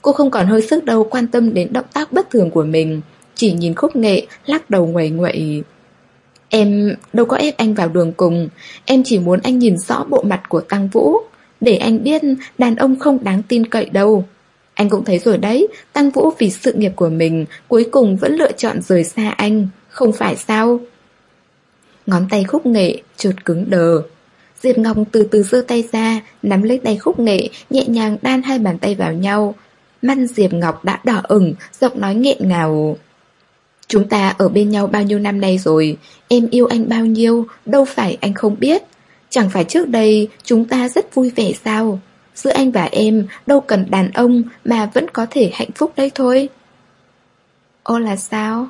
Cô không còn hơi sức đâu quan tâm đến động tác bất thường của mình, chỉ nhìn Khúc Nghệ, lắc đầu nguậy nguậy. Em đâu có ép anh vào đường cùng, em chỉ muốn anh nhìn rõ bộ mặt của Tăng Vũ, để anh biết đàn ông không đáng tin cậy đâu. Anh cũng thấy rồi đấy, Tăng Vũ vì sự nghiệp của mình cuối cùng vẫn lựa chọn rời xa anh, không phải sao? Ngón tay Khúc Nghệ chợt cứng đờ. Diệp Ngọc từ từ giơ tay ra, nắm lấy tay Khúc Nghệ, nhẹ nhàng đan hai bàn tay vào nhau. Mắt Diệp Ngọc đã đỏ ửng, giọng nói nghẹn ngào. Chúng ta ở bên nhau bao nhiêu năm nay rồi, em yêu anh bao nhiêu, đâu phải anh không biết. Chẳng phải trước đây chúng ta rất vui vẻ sao? Giữa anh và em đâu cần đàn ông mà vẫn có thể hạnh phúc đây thôi. Ô là sao?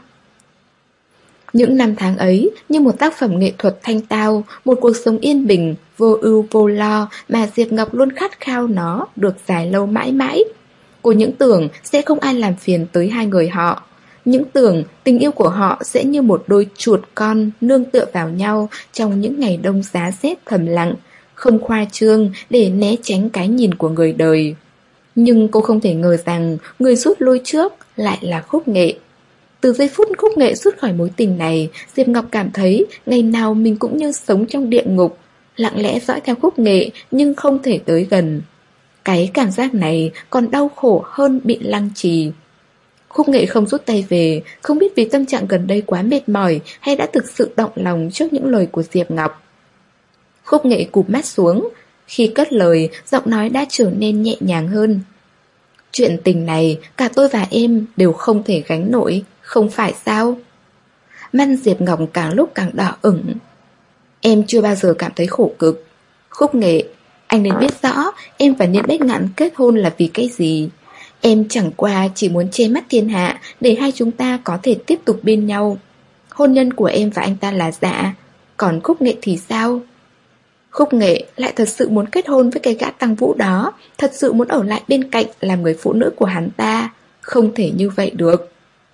Những năm tháng ấy như một tác phẩm nghệ thuật thanh tao, một cuộc sống yên bình, vô ưu vô lo mà Diệp Ngọc luôn khát khao nó được dài lâu mãi mãi. Cô những tưởng sẽ không ai làm phiền tới hai người họ. Những tưởng tình yêu của họ sẽ như một đôi chuột con nương tựa vào nhau trong những ngày đông giá rét thầm lặng, không khoa trương để né tránh cái nhìn của người đời. Nhưng cô không thể ngờ rằng người rút lui trước lại là Khúc Nghệ. Từ giây phút Khúc Nghệ rút khỏi mối tình này, Diệp Ngọc cảm thấy ngày nào mình cũng như sống trong địa ngục, lặng lẽ dõi theo Khúc Nghệ nhưng không thể tới gần. Cái cảm giác này còn đau khổ hơn bị lăng trì. Khúc Nghệ không rút tay về, không biết vì tâm trạng gần đây quá mệt mỏi hay đã thực sự động lòng trước những lời của Diệp Ngọc. Khúc Nghệ cụp mắt xuống, khi cất lời, giọng nói đã trở nên nhẹ nhàng hơn. Chuyện tình này, cả tôi và em đều không thể gánh nổi, không phải sao? Mắt Diệp Ngọc càng lúc càng đỏ ửng. Em chưa bao giờ cảm thấy khổ cực. Khúc Nghệ, anh nên biết rõ em và Niên Bách Ngạn kết hôn là vì cái gì. Em chẳng qua chỉ muốn che mắt thiên hạ để hai chúng ta có thể tiếp tục bên nhau. Hôn nhân của em và anh ta là giả, còn Khúc Nghệ thì sao? Khúc Nghệ lại thật sự muốn kết hôn với cái gã Tăng Vũ đó, thật sự muốn ở lại bên cạnh làm người phụ nữ của hắn ta. Không thể như vậy được.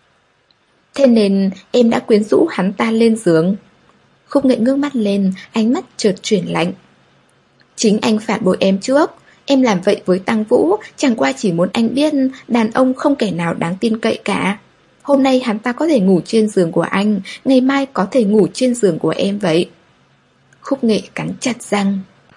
Thế nên em đã quyến rũ hắn ta lên giường. Khúc Nghệ ngước mắt lên, ánh mắt chợt chuyển lạnh. Chính anh phản bội em trước. Em làm vậy với Tăng Vũ chẳng qua chỉ muốn anh biết đàn ông không kẻ nào đáng tin cậy cả. Hôm nay hắn ta có thể ngủ trên giường của anh, ngày mai có thể ngủ trên giường của em vậy. Khúc Nghệ cắn chặt răng.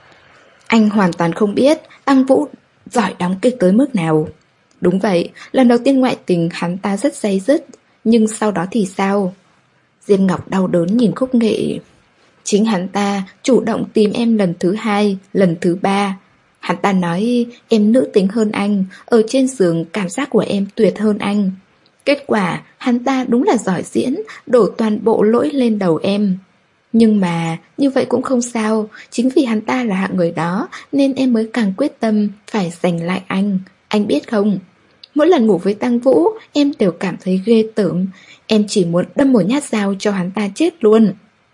Anh hoàn toàn không biết Tăng Vũ giỏi đóng kịch tới mức nào. Đúng vậy, lần đầu tiên ngoại tình hắn ta rất day dứt, nhưng sau đó thì sao? Diệp Ngọc đau đớn nhìn Khúc Nghệ. Chính hắn ta chủ động tìm em lần thứ hai, lần thứ ba. Hắn ta nói em nữ tính hơn anh, ở trên giường cảm giác của em tuyệt hơn anh. Kết quả hắn ta đúng là giỏi diễn, đổ toàn bộ lỗi lên đầu em. Nhưng mà như vậy cũng không sao, chính vì hắn ta là hạng người đó nên em mới càng quyết tâm phải giành lại anh. Anh biết không? Mỗi lần ngủ với Tăng Vũ em đều cảm thấy ghê tởm. Em chỉ muốn đâm một nhát dao cho hắn ta chết luôn.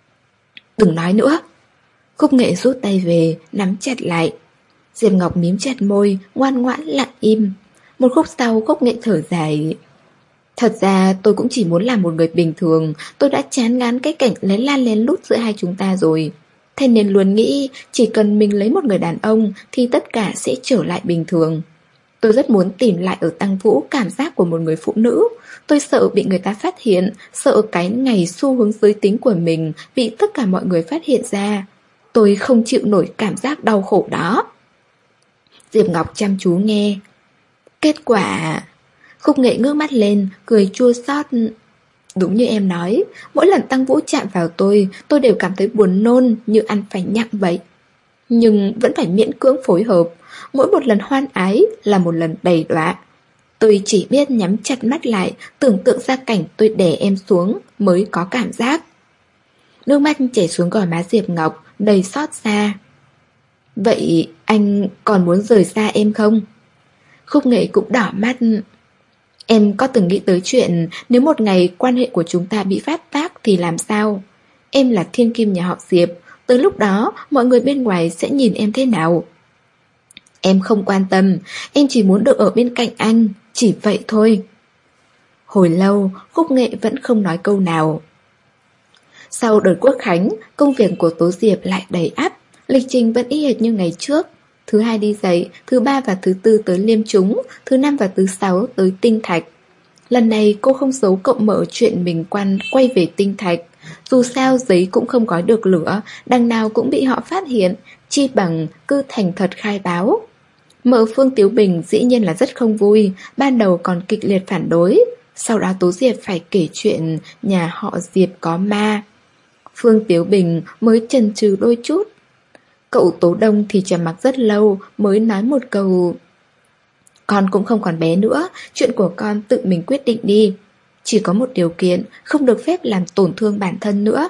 Đừng nói nữa. Khúc Nghệ rút tay về, nắm chặt lại. Diệp Ngọc mím chặt môi, ngoan ngoãn lặng im. Một khúc sau Khúc Nghệ thở dài. Thật ra tôi cũng chỉ muốn làm một người bình thường. Tôi đã chán ngán cái cảnh lén la lén lút giữa hai chúng ta rồi. Thế nên luôn nghĩ chỉ cần mình lấy một người đàn ông thì tất cả sẽ trở lại bình thường. Tôi rất muốn tìm lại ở Tăng Vũ cảm giác của một người phụ nữ. Tôi sợ bị người ta phát hiện, sợ cái ngày xu hướng giới tính của mình bị tất cả mọi người phát hiện ra. Tôi không chịu nổi cảm giác đau khổ đó. Diệp Ngọc chăm chú nghe. Kết quả... Khúc Nghệ ngước mắt lên, cười chua xót. Đúng như em nói, mỗi lần Tăng Vũ chạm vào tôi, tôi đều cảm thấy buồn nôn như ăn phải nhặng vậy. Nhưng vẫn phải miễn cưỡng phối hợp. Mỗi một lần hoan ái là một lần đầy đọa. Tôi chỉ biết nhắm chặt mắt lại, tưởng tượng ra cảnh tôi đè em xuống mới có cảm giác. Nước mắt chảy xuống gò má Diệp Ngọc, đầy xót xa. Vậy anh còn muốn rời xa em không? Khúc Nghệ cũng đỏ mắt. Em có từng nghĩ tới chuyện nếu một ngày quan hệ của chúng ta bị phát tác thì làm sao? Em là thiên kim nhà họ Diệp, tới lúc đó mọi người bên ngoài sẽ nhìn em thế nào? Em không quan tâm, em chỉ muốn được ở bên cạnh anh, chỉ vậy thôi. Hồi lâu, Khúc Nghệ vẫn không nói câu nào. Sau đợt Quốc Khánh, công việc của Tố Diệp lại đầy ắp, lịch trình vẫn y hệt như ngày trước. thứ hai đi dạy, thứ ba và thứ tư tới liêm chúng, thứ năm và thứ sáu tới tinh thạch. Lần này cô không giấu cậu mợ chuyện mình quan quay về tinh thạch. Dù sao giấy cũng không gói được lửa, đằng nào cũng bị họ phát hiện, chi bằng cứ thành thật khai báo. Mợ Phương Tiếu Bình dĩ nhiên là rất không vui, ban đầu còn kịch liệt phản đối. Sau đó Tố Diệp phải kể chuyện nhà họ Diệp có ma. Phương Tiếu Bình mới chần chừ đôi chút. Cậu Tố Đông thì trầm mặc rất lâu mới nói một câu: con cũng không còn bé nữa, chuyện của con tự mình quyết định đi. Chỉ có một điều kiện, không được phép làm tổn thương bản thân nữa.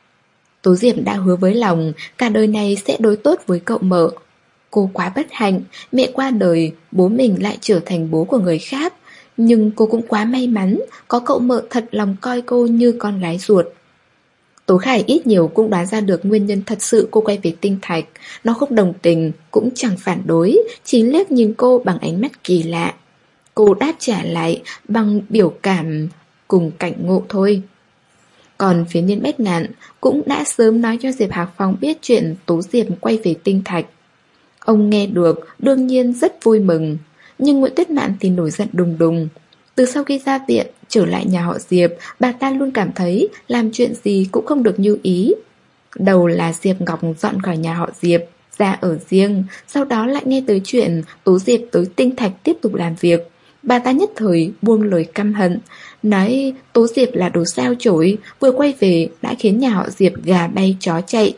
Tố Diệp đã hứa với lòng, cả đời này sẽ đối tốt với cậu mợ. Cô quá bất hạnh, mẹ qua đời, bố mình lại trở thành bố của người khác. Nhưng cô cũng quá may mắn, có cậu mợ thật lòng coi cô như con gái ruột. Tố Khải ít nhiều cũng đoán ra được nguyên nhân thật sự cô quay về tinh thạch. Nó không đồng tình, cũng chẳng phản đối, chỉ liếc nhìn cô bằng ánh mắt kỳ lạ. Cô đáp trả lại bằng biểu cảm cùng cảnh ngộ thôi. Còn phía Niên Bách Ngạn cũng đã sớm nói cho Diệp Hạc Phong biết chuyện Tố Diệp quay về tinh thạch. Ông nghe được đương nhiên rất vui mừng, nhưng Nguyễn Tuyết Mạn thì nổi giận đùng đùng. Từ sau khi ra viện, trở lại nhà họ Diệp, bà ta luôn cảm thấy làm chuyện gì cũng không được như ý. Đầu là Diệp Ngọc dọn khỏi nhà họ Diệp, ra ở riêng, sau đó lại nghe tới chuyện Tố Diệp tới tinh thạch tiếp tục làm việc. Bà ta nhất thời buông lời căm hận, nói Tố Diệp là đồ sao chổi, vừa quay về đã khiến nhà họ Diệp gà bay chó chạy.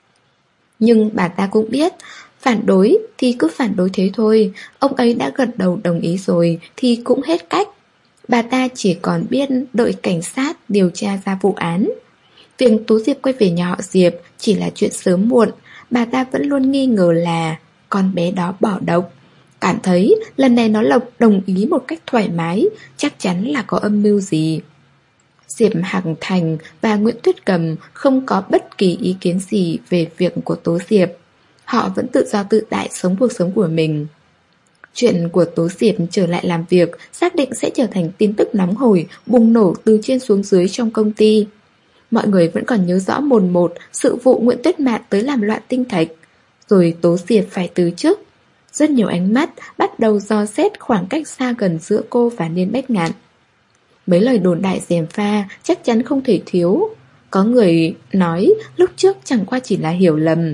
Nhưng bà ta cũng biết, phản đối thì cứ phản đối thế thôi, ông ấy đã gật đầu đồng ý rồi thì cũng hết cách. Bà ta chỉ còn biết đợi cảnh sát điều tra ra vụ án. Việc Tố Diệp quay về nhà họ Diệp chỉ là chuyện sớm muộn. Bà ta vẫn luôn nghi ngờ là con bé đó bỏ độc. Cảm thấy lần này nó lộc đồng ý một cách thoải mái, chắc chắn là có âm mưu gì. Diệp Hạc Thành và Nguyễn Tuyết Cầm không có bất kỳ ý kiến gì về việc của Tố Diệp. Họ vẫn tự do tự tại sống cuộc sống của mình. Chuyện của Tố Diệp trở lại làm việc xác định sẽ trở thành tin tức nóng hổi, bùng nổ từ trên xuống dưới trong công ty. Mọi người vẫn còn nhớ rõ mồn một sự vụ Nguyễn Tuyết Mạn tới làm loạn tinh thạch, rồi Tố Diệp phải từ chức. Rất nhiều ánh mắt bắt đầu dò xét khoảng cách xa gần giữa cô và Niên Bách Ngạn. Mấy lời đồn đại gièm pha chắc chắn không thể thiếu. Có người nói lúc trước chẳng qua chỉ là hiểu lầm.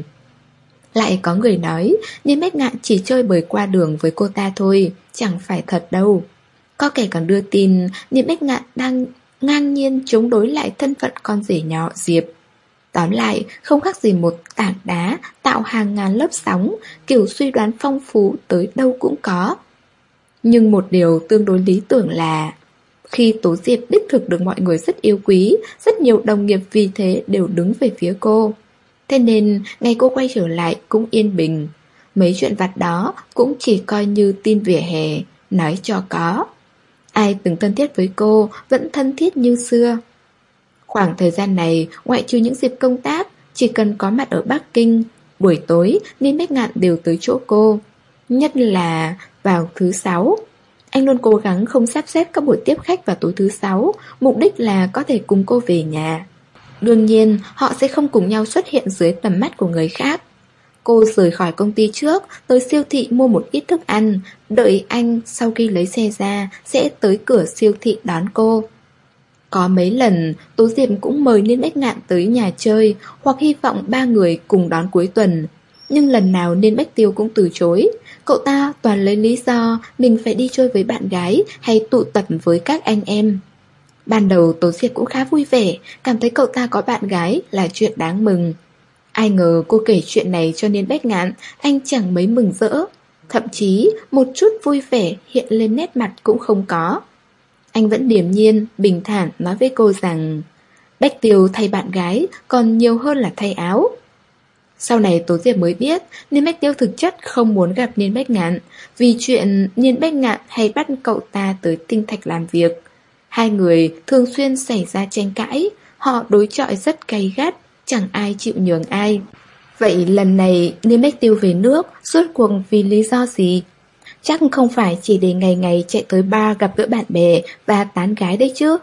Lại có người nói Niên Bách Ngạn chỉ chơi bời qua đường với cô ta thôi, chẳng phải thật đâu. Có kẻ còn đưa tin Niên Bách Ngạn đang ngang nhiên chống đối lại thân phận con rể nhỏ Diệp. Tóm lại, không khác gì một tảng đá tạo hàng ngàn lớp sóng, kiểu suy đoán phong phú tới đâu cũng có. Nhưng một điều tương đối lý tưởng là khi Tố Diệp đích thực được mọi người rất yêu quý, rất nhiều đồng nghiệp vì thế đều đứng về phía cô. Thế nên, ngày cô quay trở lại cũng yên bình. Mấy chuyện vặt đó cũng chỉ coi như tin vỉa hè, nói cho có. Ai từng thân thiết với cô vẫn thân thiết như xưa. Khoảng thời gian này, ngoại trừ những dịp công tác, chỉ cần có mặt ở Bắc Kinh, buổi tối Niên Bách Ngạn đều tới chỗ cô. Nhất là vào thứ sáu. Anh luôn cố gắng không sắp xếp các buổi tiếp khách vào tối thứ sáu, mục đích là có thể cùng cô về nhà. Đương nhiên, họ sẽ không cùng nhau xuất hiện dưới tầm mắt của người khác. Cô rời khỏi công ty trước, tới siêu thị mua một ít thức ăn, đợi anh sau khi lấy xe ra sẽ tới cửa siêu thị đón cô. Có mấy lần, Tố Diệp cũng mời Niên Bách Ngạn tới nhà chơi, hoặc hy vọng ba người cùng đón cuối tuần. Nhưng lần nào Niên Bách Tiêu cũng từ chối. Cậu ta toàn lấy lý do mình phải đi chơi với bạn gái hay tụ tập với các anh em. Ban đầu Tố Diệp cũng khá vui vẻ, cảm thấy cậu ta có bạn gái là chuyện đáng mừng. Ai ngờ cô kể chuyện này cho Niên Bách Ngạn, anh chẳng mấy mừng rỡ. Thậm chí một chút vui vẻ hiện lên nét mặt cũng không có. Anh vẫn điềm nhiên, bình thản nói với cô rằng Bách Tiêu thay bạn gái còn nhiều hơn là thay áo. Sau này Tố Diệp mới biết Niên Bách Tiêu thực chất không muốn gặp Niên Bách Ngạn, vì chuyện Niên Bách Ngạn hay bắt cậu ta tới tinh thạch làm việc. Hai người thường xuyên xảy ra tranh cãi, họ đối chọi rất gay gắt, chẳng ai chịu nhường ai. Vậy lần này Niên Bách Tiêu về nước suốt cuộc vì lý do gì? Chắc không phải chỉ để ngày ngày chạy tới bar gặp gỡ bạn bè và tán gái đấy chứ.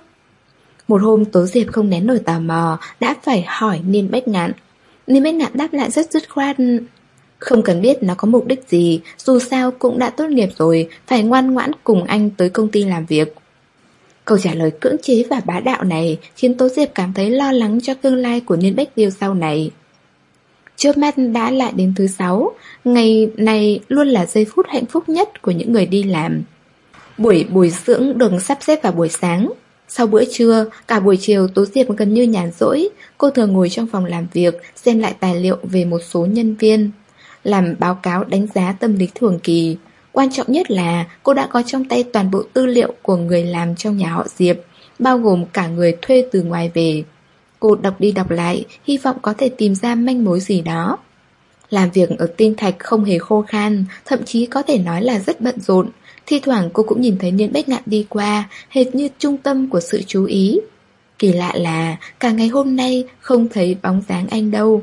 Một hôm Tố Diệp không nén nổi tò mò, đã phải hỏi Niên Bách Ngạn. Niên Bách Ngạn đáp lại rất dứt khoát: Không cần biết nó có mục đích gì, dù sao cũng đã tốt nghiệp rồi, phải ngoan ngoãn cùng anh tới công ty làm việc. Câu trả lời cưỡng chế và bá đạo này khiến Tố Diệp cảm thấy lo lắng cho tương lai của Niên Bách Tiêu sau này. Chớp mắt đã lại đến thứ sáu, ngày này luôn là giây phút hạnh phúc nhất của những người đi làm. Buổi bồi dưỡng được sắp xếp vào buổi sáng. Sau bữa trưa, cả buổi chiều Tố Diệp gần như nhàn rỗi. Cô thường ngồi trong phòng làm việc, xem lại tài liệu về một số nhân viên, làm báo cáo đánh giá tâm lý thường kỳ. Quan trọng nhất là cô đã có trong tay toàn bộ tư liệu của người làm trong nhà họ Diệp, bao gồm cả người thuê từ ngoài về. Cô đọc đi đọc lại, hy vọng có thể tìm ra manh mối gì đó. Làm việc ở Tinh Thạch không hề khô khan, thậm chí có thể nói là rất bận rộn. Thi thoảng cô cũng nhìn thấy Niên Bách Ngạn đi qua, hệt như trung tâm của sự chú ý. Kỳ lạ là cả ngày hôm nay không thấy bóng dáng anh đâu.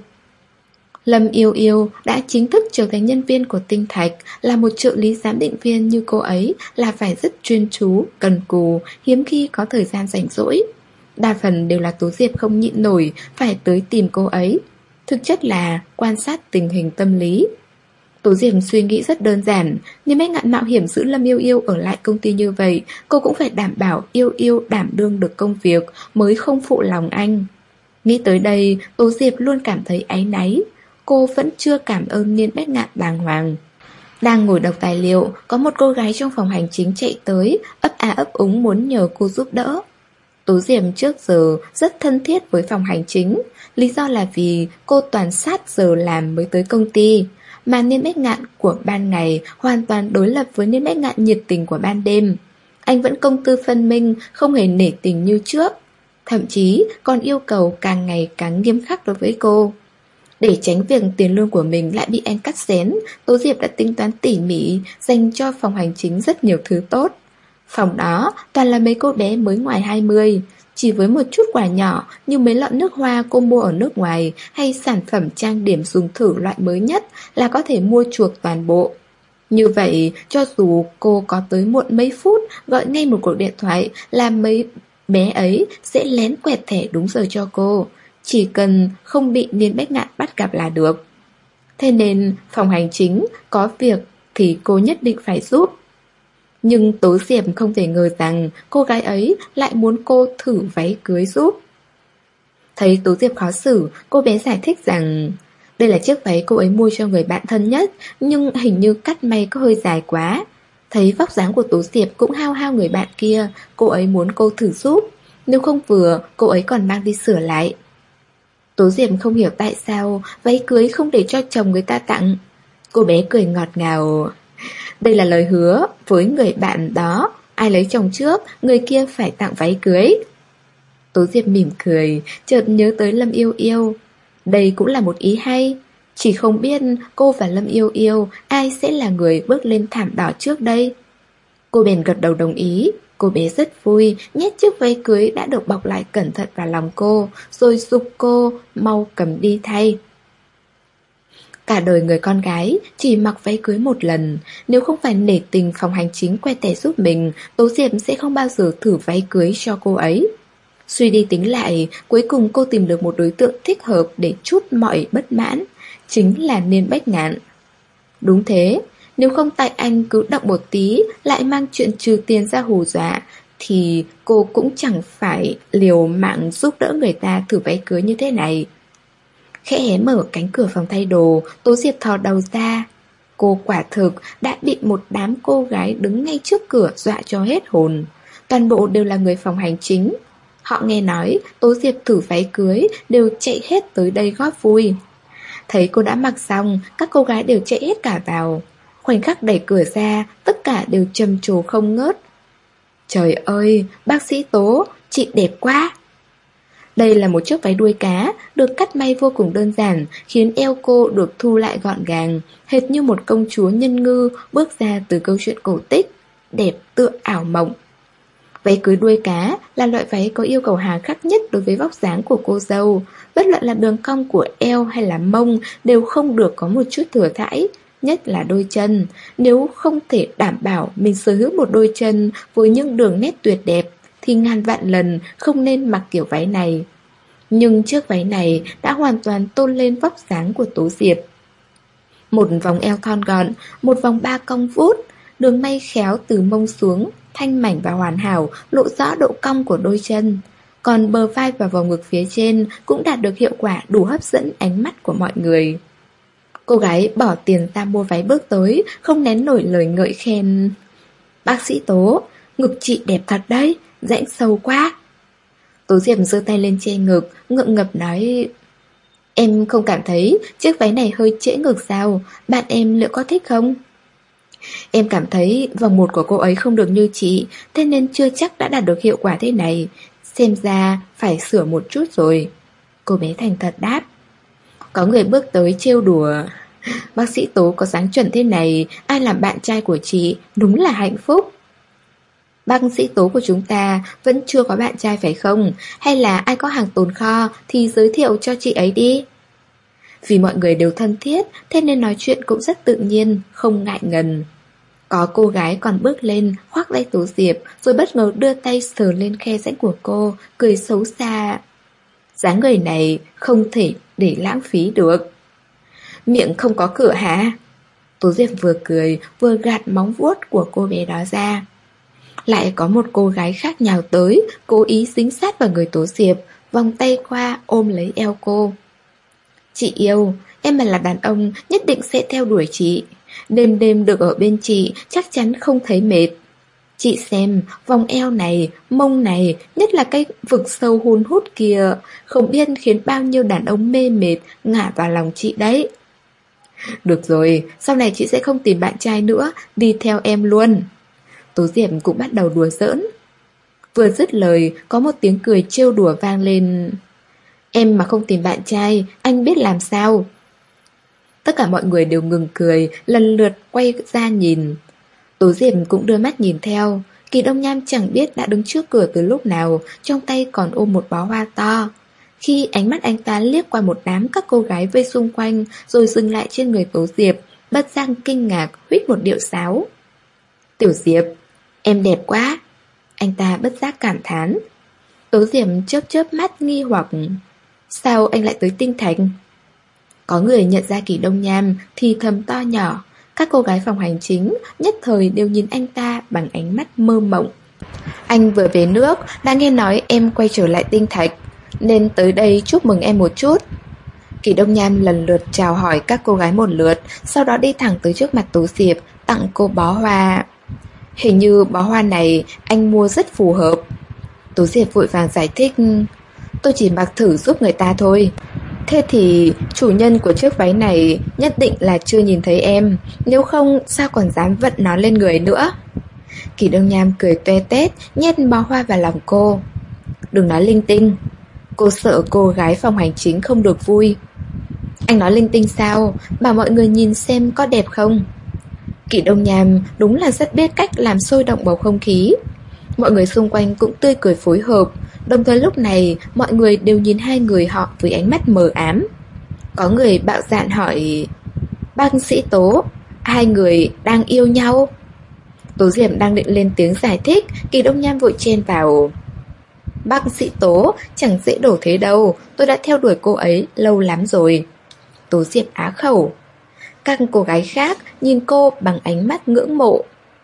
Lâm Yêu Yêu đã chính thức trở thành nhân viên của Tinh Thạch, là một trợ lý giám định viên như cô ấy là phải rất chuyên chú, cần cù, hiếm khi có thời gian rảnh rỗi. Đa phần đều là Tố Diệp không nhịn nổi, phải tới tìm cô ấy. Thực chất là quan sát tình hình tâm lý. Tố Diệp suy nghĩ rất đơn giản, nhưng Bách Ngạn mạo hiểm giữ Lâm Yêu Yêu ở lại công ty như vậy, cô cũng phải đảm bảo Yêu Yêu đảm đương được công việc mới không phụ lòng anh. Nghĩ tới đây, Tố Diệp luôn cảm thấy áy náy. Cô vẫn chưa cảm ơn Niên Bách Ngạn đàng hoàng. Đang ngồi đọc tài liệu, có một cô gái trong phòng hành chính chạy tới, ấp a ấp úng muốn nhờ cô giúp đỡ. Tố Diệp trước giờ rất thân thiết với phòng hành chính, lý do là vì cô toàn sát giờ làm mới tới công ty, mà Niên Bách Ngạn của ban ngày hoàn toàn đối lập với Niên Bách Ngạn nhiệt tình của ban đêm. Anh vẫn công tư phân minh, không hề nể tình như trước, thậm chí còn yêu cầu càng ngày càng nghiêm khắc đối với cô. Để tránh việc tiền lương của mình lại bị anh cắt xén, Tố Diệp đã tính toán tỉ mỉ, dành cho phòng hành chính rất nhiều thứ tốt. Phòng đó toàn là mấy cô bé mới ngoài hai mươi, chỉ với một chút quà nhỏ như mấy lọ nước hoa cô mua ở nước ngoài hay sản phẩm trang điểm dùng thử loại mới nhất là có thể mua chuộc toàn bộ. Như vậy, cho dù cô có tới muộn mấy phút, gọi ngay một cuộc điện thoại là mấy bé ấy sẽ lén quẹt thẻ đúng giờ cho cô. Chỉ cần không bị Niên Bách Ngạn bắt gặp là được. Thế nên phòng hành chính có việc thì cô nhất định phải giúp. Nhưng Tố Diệp không thể ngờ rằng cô gái ấy lại muốn cô thử váy cưới giúp. Thấy Tố Diệp khó xử, cô bé giải thích rằng đây là chiếc váy cô ấy mua cho người bạn thân nhất, nhưng hình như cắt may có hơi dài quá. Thấy vóc dáng của Tố Diệp cũng hao hao người bạn kia, cô ấy muốn cô thử giúp. Nếu không vừa, cô ấy còn mang đi sửa lại. Tố Diệp không hiểu tại sao váy cưới không để cho chồng người ta tặng. Cô bé cười ngọt ngào. Đây là lời hứa với người bạn đó, ai lấy chồng trước, người kia phải tặng váy cưới. Tố Diệp mỉm cười, chợt nhớ tới Lâm Yêu Yêu. Đây cũng là một ý hay. Chỉ không biết cô và Lâm Yêu Yêu ai sẽ là người bước lên thảm đỏ trước đây. Cô bèn gật đầu đồng ý. Cô bé rất vui, nhét chiếc váy cưới đã được bọc lại cẩn thận vào lòng cô, rồi giục cô mau cầm đi thay. Cả đời người con gái chỉ mặc váy cưới một lần. Nếu không phải nể tình phòng hành chính que tẻ giúp mình, Tố Diệp sẽ không bao giờ thử váy cưới cho cô ấy. Suy đi tính lại, cuối cùng cô tìm được một đối tượng thích hợp để trút mọi bất mãn, chính là Niên Bách Ngạn. Đúng thế, nếu không tại anh cứ động một tí lại mang chuyện trừ tiền ra hù dọa, thì cô cũng chẳng phải liều mạng giúp đỡ người ta thử váy cưới như thế này. Khẽ hé mở cánh cửa phòng thay đồ, Tố Diệp thò đầu ra. Cô quả thực đã bị một đám cô gái đứng ngay trước cửa dọa cho hết hồn. Toàn bộ đều là người phòng hành chính. Họ nghe nói Tố Diệp thử váy cưới đều chạy hết tới đây góp vui. Thấy cô đã mặc xong, các cô gái đều chạy hết cả vào. Khoảnh khắc đẩy cửa ra, tất cả đều trầm trồ không ngớt. Trời ơi, bác sĩ Tố, chị đẹp quá! Đây là một chiếc váy đuôi cá, được cắt may vô cùng đơn giản, khiến eo cô được thu lại gọn gàng, hệt như một công chúa nhân ngư bước ra từ câu chuyện cổ tích, đẹp tựa ảo mộng. Váy cưới đuôi cá là loại váy có yêu cầu hà khắc nhất đối với vóc dáng của cô dâu. Bất luận là đường cong của eo hay là mông đều không được có một chút thừa thãi, nhất là đôi chân. Nếu không thể đảm bảo mình sở hữu một đôi chân với những đường nét tuyệt đẹp, thì ngàn vạn lần không nên mặc kiểu váy này. Nhưng chiếc váy này đã hoàn toàn tôn lên vóc dáng của Tố Diệp. Một vòng eo thon gọn, một vòng ba cong vút, đường may khéo từ mông xuống, thanh mảnh và hoàn hảo, lộ rõ độ cong của đôi chân. Còn bờ vai và vòng ngực phía trên cũng đạt được hiệu quả đủ hấp dẫn ánh mắt của mọi người. Cô gái bỏ tiền ra mua váy bước tới, không nén nổi lời ngợi khen. Bác sĩ Tố, ngực chị đẹp thật đấy, rãnh sâu quá. Tố Diệp giơ tay lên che ngực, ngượng ngập nói: Em không cảm thấy chiếc váy này hơi trễ ngực sao, bạn em liệu có thích không? Em cảm thấy vòng một của cô ấy không được như chị, thế nên chưa chắc đã đạt được hiệu quả thế này. Xem ra phải sửa một chút rồi. Cô bé thành thật đáp. Có người bước tới trêu đùa: Bác sĩ Tố có dáng chuẩn thế này, ai làm bạn trai của chị đúng là hạnh phúc. Bác sĩ Tố của chúng ta vẫn chưa có bạn trai phải không? Hay là ai có hàng tồn kho thì giới thiệu cho chị ấy đi. Vì mọi người đều thân thiết, thế nên nói chuyện cũng rất tự nhiên, không ngại ngần. Có cô gái còn bước lên, khoác tay Tố Diệp, rồi bất ngờ đưa tay sờ lên khe rãnh của cô, cười xấu xa. Dáng người này không thể để lãng phí được. Miệng không có cửa hả? Tố Diệp vừa cười, vừa gạt móng vuốt của cô bé đó ra. Lại có một cô gái khác nhào tới, cố ý dính sát vào người Tố Diệp, vòng tay qua ôm lấy eo cô. Chị yêu, em mà là đàn ông nhất định sẽ theo đuổi chị. Đêm đêm được ở bên chị chắc chắn không thấy mệt. Chị xem, vòng eo này, mông này, nhất là cái vực sâu hun hút kia, không biết khiến bao nhiêu đàn ông mê mệt ngả vào lòng chị đấy. Được rồi, sau này chị sẽ không tìm bạn trai nữa, đi theo em luôn. Tố Diệp cũng bắt đầu đùa giỡn. Vừa dứt lời, có một tiếng cười trêu đùa vang lên. Em mà không tìm bạn trai, anh biết làm sao? Tất cả mọi người đều ngừng cười, lần lượt quay ra nhìn. Tố Diệp cũng đưa mắt nhìn theo. Kỳ Đông Nham chẳng biết đã đứng trước cửa từ lúc nào, trong tay còn ôm một bó hoa to. Khi ánh mắt anh ta liếc qua một đám các cô gái vây xung quanh, rồi dừng lại trên người Tố Diệp, bất giác kinh ngạc, huýt một điệu sáo. Tiểu Diệp, em đẹp quá. Anh ta bất giác cảm thán. Tố Diệp chớp chớp mắt nghi hoặc. Sao anh lại tới Tinh Thành? Có người nhận ra Kỳ Đông Nham thì thầm to nhỏ. Các cô gái phòng hành chính nhất thời đều nhìn anh ta bằng ánh mắt mơ mộng. Anh vừa về nước, đã nghe nói em quay trở lại Tinh Thạch, nên tới đây chúc mừng em một chút. Kỳ Đông Nham lần lượt chào hỏi các cô gái một lượt, sau đó đi thẳng tới trước mặt Tố Diệp, tặng cô bó hoa. Hình như bó hoa này anh mua rất phù hợp. Tố Diệp vội vàng giải thích. Tôi chỉ mặc thử giúp người ta thôi. Thế thì chủ nhân của chiếc váy này nhất định là chưa nhìn thấy em, nếu không sao còn dám vận nó lên người nữa. Kỳ Đông Nham cười toe tét, nhét bó hoa vào lòng cô. Đừng nói linh tinh. Cô sợ cô gái phòng hành chính không được vui. Anh nói linh tinh sao? Bảo mọi người nhìn xem có đẹp không? Kỳ Đông Nham đúng là rất biết cách làm sôi động bầu không khí. Mọi người xung quanh cũng tươi cười phối hợp. Đồng thời lúc này mọi người đều nhìn hai người họ với ánh mắt mờ ám. Có người bạo dạn hỏi: Bác sĩ Tố, hai người đang yêu nhau? Tố Diệp đang định lên tiếng giải thích, Kỳ Đông Nham vội chen vào. Bác sĩ Tố chẳng dễ đổ thế đâu, tôi đã theo đuổi cô ấy lâu lắm rồi. Tố Diệp á khẩu. Các cô gái khác nhìn cô bằng ánh mắt ngưỡng mộ.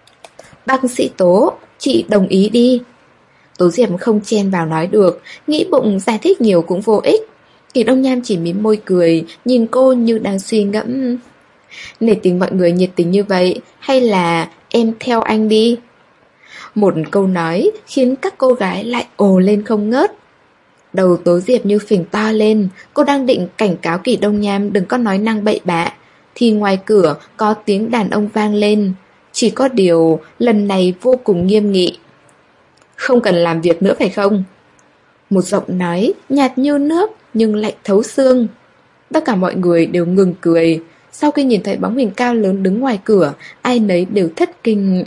Bác sĩ Tố, chị đồng ý đi. Tố Diệp không chen vào nói được, nghĩ bụng giải thích nhiều cũng vô ích. Kỳ Đông Nham chỉ mím môi cười, nhìn cô như đang suy ngẫm. Nể tình mọi người nhiệt tình như vậy, hay là em theo anh đi? Một câu nói khiến các cô gái lại ồ lên không ngớt. Đầu Tố Diệp như phình to lên, cô đang định cảnh cáo Kỳ Đông Nham đừng có nói năng bậy bạ, thì ngoài cửa có tiếng đàn ông vang lên. Chỉ có điều lần này vô cùng nghiêm nghị. Không cần làm việc nữa phải không? Một giọng nói nhạt như nước nhưng lạnh thấu xương. Tất cả mọi người đều ngừng cười. Sau khi nhìn thấy bóng hình cao lớn đứng ngoài cửa, ai nấy đều thất kinh.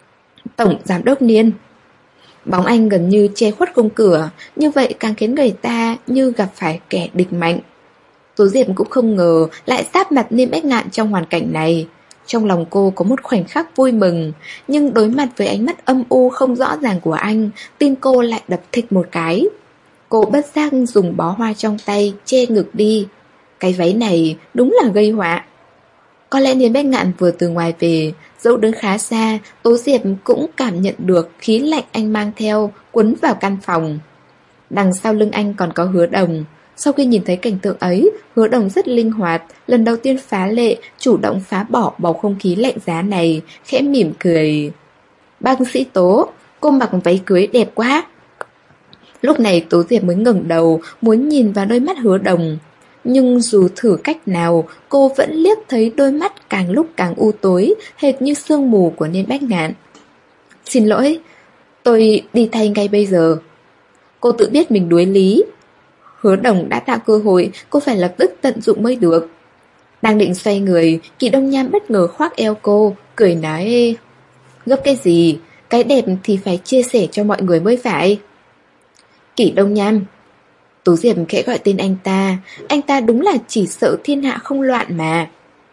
Tổng giám đốc Niên. Bóng anh gần như che khuất khung cửa, như vậy càng khiến người ta như gặp phải kẻ địch mạnh. Tố Diệp cũng không ngờ lại giáp mặt Niêm Ếch Ngạn trong hoàn cảnh này. Trong lòng cô có một khoảnh khắc vui mừng, nhưng đối mặt với ánh mắt âm u không rõ ràng của anh, tim cô lại đập thịch một cái. Cô bất giác dùng bó hoa trong tay che ngực đi. Cái váy này đúng là gây họa. Có lẽ Niên Bách Ngạn vừa từ ngoài về, dẫu đứng khá xa, Tố Diệp cũng cảm nhận được khí lạnh anh mang theo, quấn vào căn phòng. Đằng sau lưng anh còn có Hứa Đồng. Sau khi nhìn thấy cảnh tượng ấy, Hứa Đồng rất linh hoạt, lần đầu tiên phá lệ, chủ động phá bỏ bầu không khí lạnh giá này, khẽ mỉm cười. Bác sĩ Tố, cô mặc váy cưới đẹp quá. Lúc này Tố Diệp mới ngẩng đầu, muốn nhìn vào đôi mắt Hứa Đồng. Nhưng dù thử cách nào, cô vẫn liếc thấy đôi mắt càng lúc càng u tối, hệt như sương mù của Niên Bách Ngạn. Xin lỗi, tôi đi thay ngay bây giờ. Cô tự biết mình đuối lý. Hứa Đồng đã tạo cơ hội, cô phải lập tức tận dụng mới được. Đang định xoay người, Kỳ Đông Nham bất ngờ khoác eo cô, cười nói: Gấp cái gì, cái đẹp thì phải chia sẻ cho mọi người mới phải. Kỳ Đông Nham. Tú Diệp khẽ gọi tên anh ta. Anh ta đúng là chỉ sợ thiên hạ không loạn mà.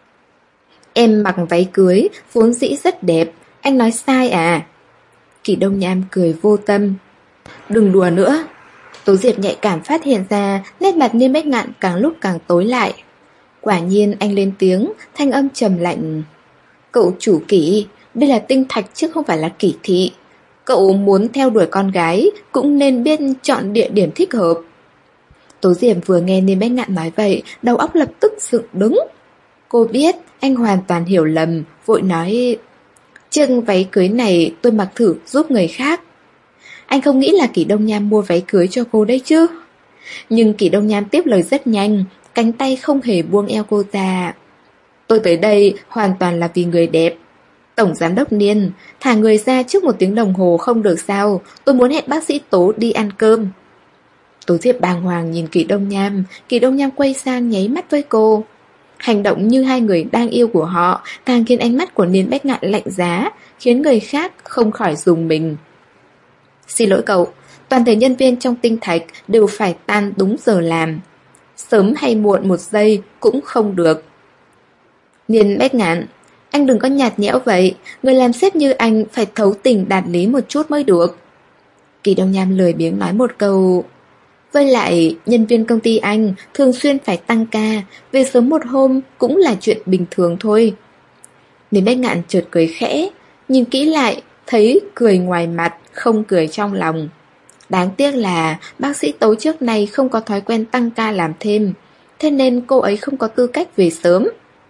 Em mặc váy cưới vốn dĩ rất đẹp, anh nói sai à? Kỳ Đông Nham cười vô tâm. Đừng đùa nữa. Tú Diệp nhạy cảm phát hiện ra nét mặt Niên Bách Ngạn càng lúc càng tối lại. Quả nhiên anh lên tiếng, thanh âm trầm lạnh. Cậu chủ Kỷ, đây là tinh thạch chứ không phải là Kỷ thị. Cậu muốn theo đuổi con gái cũng nên biết chọn địa điểm thích hợp. Tố Diệp vừa nghe Niên Bách Ngạn nói vậy, đầu óc lập tức dựng đứng. Cô biết anh hoàn toàn hiểu lầm, vội nói: Chiếc váy cưới này tôi mặc thử giúp người khác. Anh không nghĩ là Kỷ Đông Nham mua váy cưới cho cô đấy chứ? Nhưng Kỷ Đông Nham tiếp lời rất nhanh, cánh tay không hề buông eo cô ra. Tôi tới đây hoàn toàn là vì người đẹp. Tổng giám đốc Niên, thả người ra trước một tiếng đồng hồ không được sao? Tôi muốn hẹn bác sĩ Tố đi ăn cơm. Tố Diệp bàng hoàng nhìn Kỳ Đông Nham. Kỳ Đông Nham quay sang nháy mắt với cô. Hành động như hai người đang yêu của họ càng khiến ánh mắt của Niên Bách Ngạn lạnh giá, khiến người khác không khỏi rùng mình. Xin lỗi cậu, toàn thể nhân viên trong tinh thạch đều phải tan đúng giờ làm. Sớm hay muộn một giây cũng không được. Niên Bách Ngạn, anh đừng có nhạt nhẽo vậy. Người làm sếp như anh phải thấu tình đạt lý một chút mới được. Kỳ Đông Nham lười biếng nói một câu. Với lại, nhân viên công ty anh thường xuyên phải tăng ca, về sớm một hôm cũng là chuyện bình thường thôi. Niên Bách Ngạn chợt cười khẽ, nhìn kỹ lại, thấy cười ngoài mặt, không cười trong lòng. Đáng tiếc là bác sĩ Tố trước này không có thói quen tăng ca làm thêm, thế nên cô ấy không có tư cách về sớm.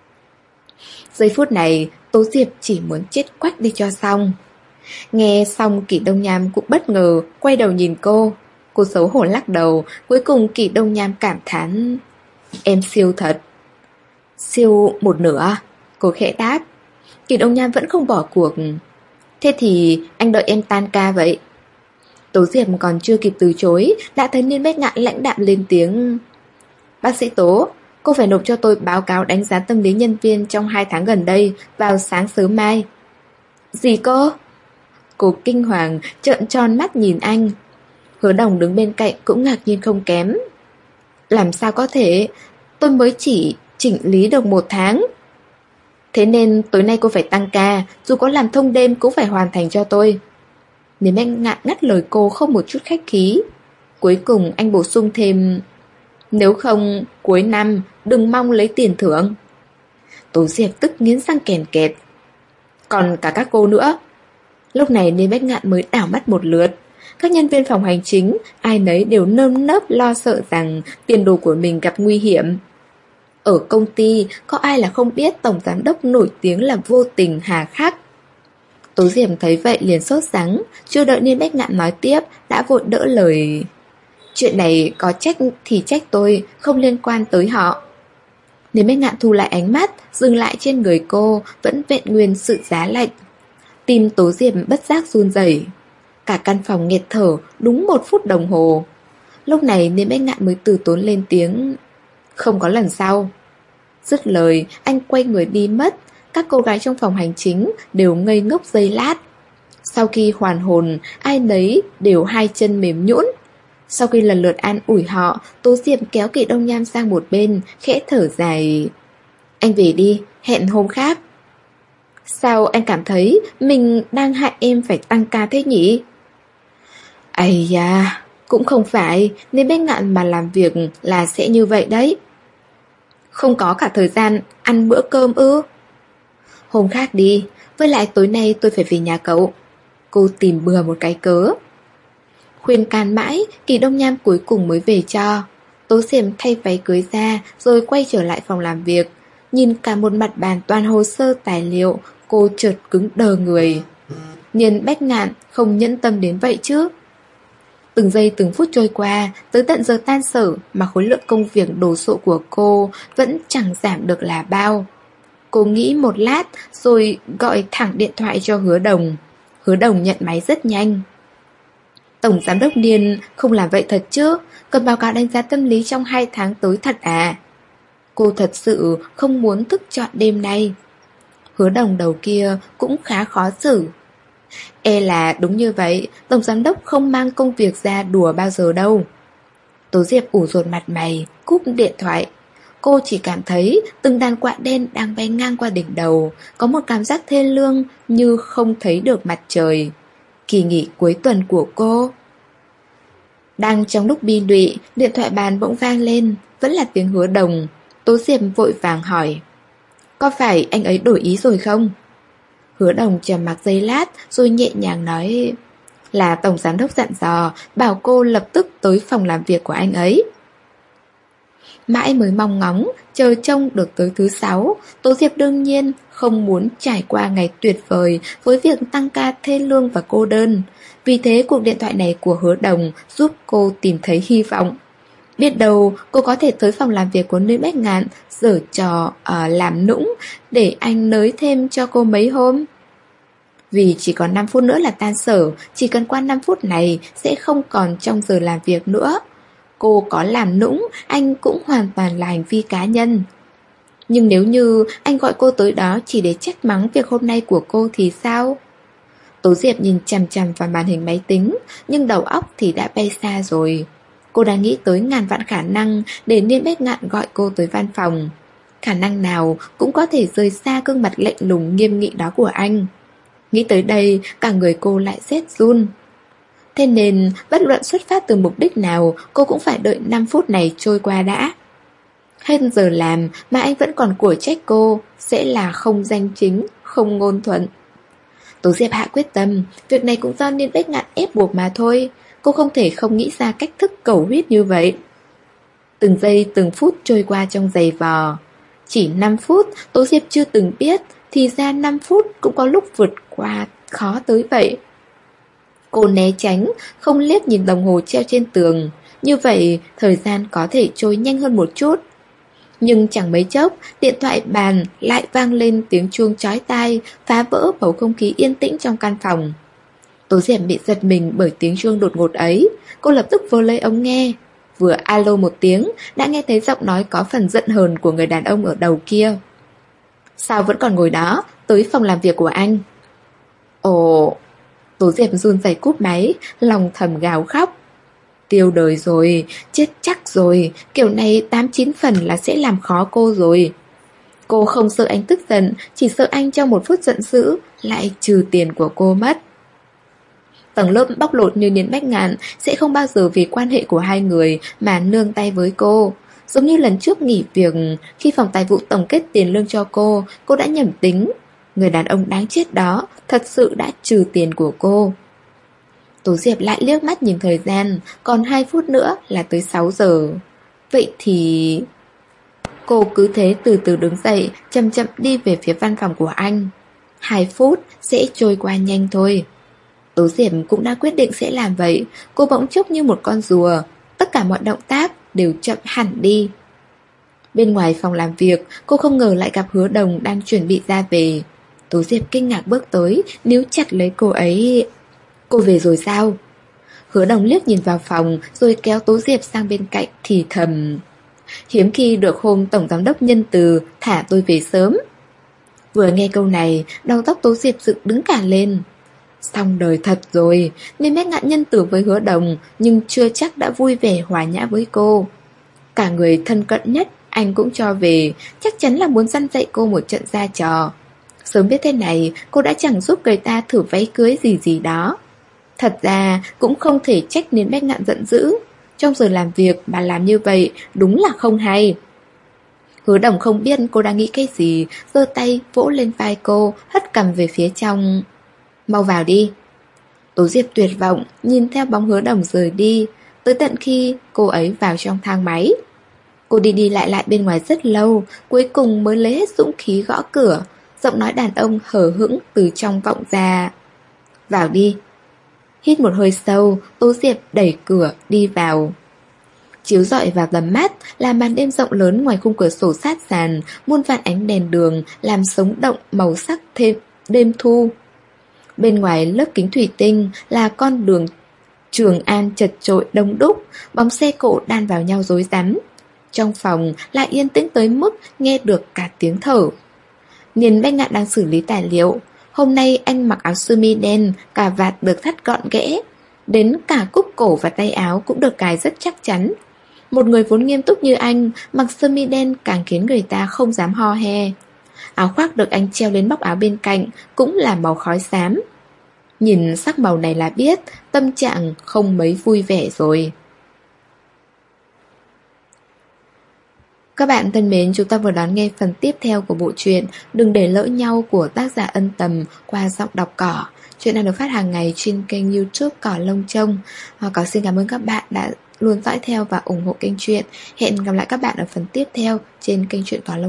Giây phút này, Tố Diệp chỉ muốn chết quách đi cho xong. Nghe xong Kỷ Đông Nham cũng bất ngờ, quay đầu nhìn cô. Cô xấu hổ lắc đầu, cuối cùng Kỷ Đông Nham cảm thán. Em siêu thật. Siêu một nửa. Cô khẽ đáp. Kỷ Đông Nham vẫn không bỏ cuộc. Thế thì anh đợi em tan ca vậy. Tố Diệp còn chưa kịp từ chối, đã thấy Niên Bách Ngạn lãnh đạm lên tiếng. Bác sĩ Tố, cô phải nộp cho tôi báo cáo đánh giá tâm lý nhân viên trong hai tháng gần đây vào sáng sớm mai. Gì cơ? Cô kinh hoàng, trợn tròn mắt nhìn anh. Hứa Đồng đứng bên cạnh cũng ngạc nhiên không kém. Làm sao có thể? Tôi mới chỉ chỉnh lý được một tháng. Thế nên tối nay cô phải tăng ca, dù có làm thông đêm cũng phải hoàn thành cho tôi. Niên Bách Ngạn ngắt lời cô không một chút khách khí. Cuối cùng anh bổ sung thêm. Nếu không, cuối năm đừng mong lấy tiền thưởng. Tố Diệp tức nghiến răng kèn kẹt. Còn cả các cô nữa. Lúc này Niên Bách Ngạn mới đảo mắt một lượt. Các nhân viên phòng hành chính, ai nấy đều nơm nớp lo sợ rằng tiền đồ của mình gặp nguy hiểm. Ở công ty, có ai là không biết tổng giám đốc nổi tiếng là vô tình hà khắc. Tố Diệp thấy vậy liền sốt sắng, chưa đợi Niên Bách Ngạn nói tiếp, đã vội đỡ lời. Chuyện này có trách thì trách tôi, không liên quan tới họ. Niên Bách Ngạn thu lại ánh mắt, dừng lại trên người cô, vẫn vẹn nguyên sự giá lạnh. Tim Tố Diệp bất giác run rẩy. Cả căn phòng nghẹt thở đúng một phút đồng hồ. Lúc này Niên Bách Ngạn mới từ tốn lên tiếng. Không có lần sau. Dứt lời, anh quay người đi mất. Các cô gái trong phòng hành chính đều ngây ngốc giây lát. Sau khi hoàn hồn, ai nấy đều hai chân mềm nhũn. Sau khi lần lượt an ủi họ, Tố Diệp kéo Kỷ Đông Nham sang một bên, khẽ thở dài. Anh về đi, hẹn hôm khác. Sao anh cảm thấy mình đang hại em phải tăng ca thế nhỉ? Ây da, cũng không phải, nên Bách Ngạn mà làm việc là sẽ như vậy đấy. Không có cả thời gian ăn bữa cơm ư? Hôm khác đi, với lại tối nay tôi phải về nhà cậu. Cô tìm bừa một cái cớ. Khuyên can mãi, Kỳ Đông Nham cuối cùng mới về cho. Tố Diệp thay váy cưới ra rồi quay trở lại phòng làm việc. Nhìn cả một mặt bàn toàn hồ sơ tài liệu, cô chợt cứng đờ người. Niên Bách Ngạn không nhẫn tâm đến vậy chứ. Từng giây từng phút trôi qua, tới tận giờ tan sở mà khối lượng công việc đồ sộ của cô vẫn chẳng giảm được là bao. Cô nghĩ một lát rồi gọi thẳng điện thoại cho Hứa Đồng. Hứa Đồng nhận máy rất nhanh. Tổng giám đốc Niên không làm vậy thật chứ? Cần báo cáo đánh giá tâm lý trong hai tháng tới thật à? Cô thật sự không muốn thức trọn đêm nay. Hứa Đồng đầu kia cũng khá khó xử. E là đúng như vậy, tổng giám đốc không mang công việc ra đùa bao giờ đâu. Tố Diệp ủ rột mặt mày, cúp điện thoại. Cô chỉ cảm thấy từng đàn quạ đen đang bay ngang qua đỉnh đầu, có một cảm giác thê lương như không thấy được mặt trời. Kỳ nghỉ cuối tuần của cô. Đang trong lúc bi lụy, điện thoại bàn bỗng vang lên, vẫn là tiếng Hứa Đồng. Tố Diệp vội vàng hỏi: có phải anh ấy đổi ý rồi không? Hứa Đồng trầm mặc giây lát rồi nhẹ nhàng nói: là tổng giám đốc dặn dò, bảo cô lập tức tới phòng làm việc của anh ấy. Mãi mới mong ngóng, chờ trông được tới thứ sáu, Tố Diệp đương nhiên không muốn trải qua ngày tuyệt vời với việc tăng ca thê lương và cô đơn. Vì thế cuộc điện thoại này của Hứa Đồng giúp cô tìm thấy hy vọng. Biết đâu cô có thể tới phòng làm việc của Niên Bách Ngạn giở trò ở làm nũng để anh nới thêm cho cô mấy hôm. Vì chỉ còn năm phút nữa là tan sở, chỉ cần qua năm phút này sẽ không còn trong giờ làm việc nữa. Cô có làm nũng, anh cũng hoàn toàn là hành vi cá nhân. Nhưng nếu như anh gọi cô tới đó chỉ để trách mắng việc hôm nay của cô thì sao? Tố Diệp nhìn chằm chằm vào màn hình máy tính, nhưng đầu óc thì đã bay xa rồi. Cô đã nghĩ tới ngàn vạn khả năng để Niên Bách Ngạn gọi cô tới văn phòng. Khả năng nào cũng có thể rời xa gương mặt lạnh lùng nghiêm nghị đó của anh. Nghĩ tới đây, cả người cô lại rét run. Thế nên, bất luận xuất phát từ mục đích nào, cô cũng phải đợi năm phút này trôi qua đã. Hết giờ làm mà anh vẫn còn của trách cô, sẽ là không danh chính, không ngôn thuận. Tố Diệp hạ quyết tâm, việc này cũng do Niên Bách Ngạn ép buộc mà thôi. Cô không thể không nghĩ ra cách thức cầu huyết như vậy. Từng giây từng phút trôi qua trong giày vò. Chỉ năm phút, Tố Diệp chưa từng biết, thì ra năm phút cũng có lúc vượt qua khó tới vậy. Cô né tránh, không liếc nhìn đồng hồ treo trên tường. Như vậy, thời gian có thể trôi nhanh hơn một chút. Nhưng chẳng mấy chốc, điện thoại bàn lại vang lên tiếng chuông chói tai, phá vỡ bầu không khí yên tĩnh trong căn phòng. Tố Diệp bị giật mình bởi tiếng chuông đột ngột ấy. Cô lập tức vơ lấy ống nghe. Vừa alo một tiếng, đã nghe thấy giọng nói có phần giận hờn của người đàn ông ở đầu kia. Sao vẫn còn ngồi đó, tới phòng làm việc của anh? Ồ... Tố Diệp run rẩy cúp máy, lòng thầm gào khóc. Tiêu đời rồi, chết chắc rồi, kiểu này tám chín phần là sẽ làm khó cô rồi. Cô không sợ anh tức giận, chỉ sợ anh trong một phút giận dữ lại trừ tiền của cô mất. Tầng lớp bóc lột như Niên Bách Ngạn sẽ không bao giờ vì quan hệ của hai người mà nương tay với cô. Giống như lần trước nghỉ việc, khi phòng tài vụ tổng kết tiền lương cho cô, cô đã nhầm tính. Người đàn ông đáng chết đó thật sự đã trừ tiền của cô. Tố Diệp lại liếc mắt nhìn thời gian, còn hai phút nữa là tới sáu giờ. Vậy thì... Cô cứ thế từ từ đứng dậy, chậm chậm đi về phía văn phòng của anh. Hai phút sẽ trôi qua nhanh thôi. Tố Diệp cũng đã quyết định sẽ làm vậy. Cô bỗng chốc như một con rùa, tất cả mọi động tác đều chậm hẳn đi. Bên ngoài phòng làm việc, cô không ngờ lại gặp Hứa Đồng đang chuẩn bị ra về. Tố Diệp kinh ngạc bước tới, níu chặt lấy cô ấy. Cô về rồi sao? Hứa Đồng liếc nhìn vào phòng, rồi kéo Tố Diệp sang bên cạnh thì thầm. Hiếm khi được hôm tổng giám đốc nhân từ thả tôi về sớm. Vừa nghe câu này, đầu tóc Tố Diệp dựng đứng cả lên. Xong đời thật rồi, nên Bách Ngạn nhân từ với Hứa Đồng, nhưng chưa chắc đã vui vẻ hòa nhã với cô. Cả người thân cận nhất anh cũng cho về, chắc chắn là muốn răn dạy cô một trận ra trò. Sớm biết thế này, cô đã chẳng giúp người ta thử váy cưới gì gì đó. Thật ra cũng không thể trách Niên Bách Ngạn giận dữ. Trong giờ làm việc mà làm như vậy đúng là không hay. Hứa Đồng không biết cô đang nghĩ cái gì, giơ tay vỗ lên vai cô, hất cằm về phía trong. Mau vào đi. Tố Diệp tuyệt vọng, nhìn theo bóng Hứa Đồng rời đi, tới tận khi cô ấy vào trong thang máy. Cô đi đi lại lại bên ngoài rất lâu, cuối cùng mới lấy hết dũng khí gõ cửa. Giọng nói đàn ông hờ hững từ trong vọng ra. Vào đi. Hít một hơi sâu, Tố Diệp đẩy cửa đi vào. Chiếu rọi vào tầm mắt là màn đêm rộng lớn ngoài khung cửa sổ sát sàn, muôn vàn ánh đèn đường làm sống động màu sắc thêm đêm thu. Bên ngoài lớp kính thủy tinh là con đường Trường An chật chội đông đúc, bóng xe cộ đan vào nhau rối rắm. Trong phòng lại yên tĩnh tới mức nghe được cả tiếng thở. Nhìn Bách Ngạn đang xử lý tài liệu. Hôm nay anh mặc áo sơ mi đen, cà vạt được thắt gọn ghẽ, đến cả cúc cổ và tay áo cũng được cài rất chắc chắn. Một người vốn nghiêm túc như anh, mặc sơ mi đen càng khiến người ta không dám ho he. Áo khoác được anh treo lên bóc áo bên cạnh cũng là màu khói xám. Nhìn sắc màu này là biết tâm trạng không mấy vui vẻ rồi. Các bạn thân mến, chúng ta vừa đón nghe phần tiếp theo của bộ truyện Đừng để lỡ nhau của tác giả Ân Tầm qua giọng đọc Cỏ. Chuyện đang được phát hàng ngày trên kênh YouTube Cỏ Lông Trông. Cỏ xin cảm ơn các bạn đã luôn dõi theo và ủng hộ kênh truyện. Hẹn gặp lại các bạn ở phần tiếp theo trên kênh truyện Cỏ Lông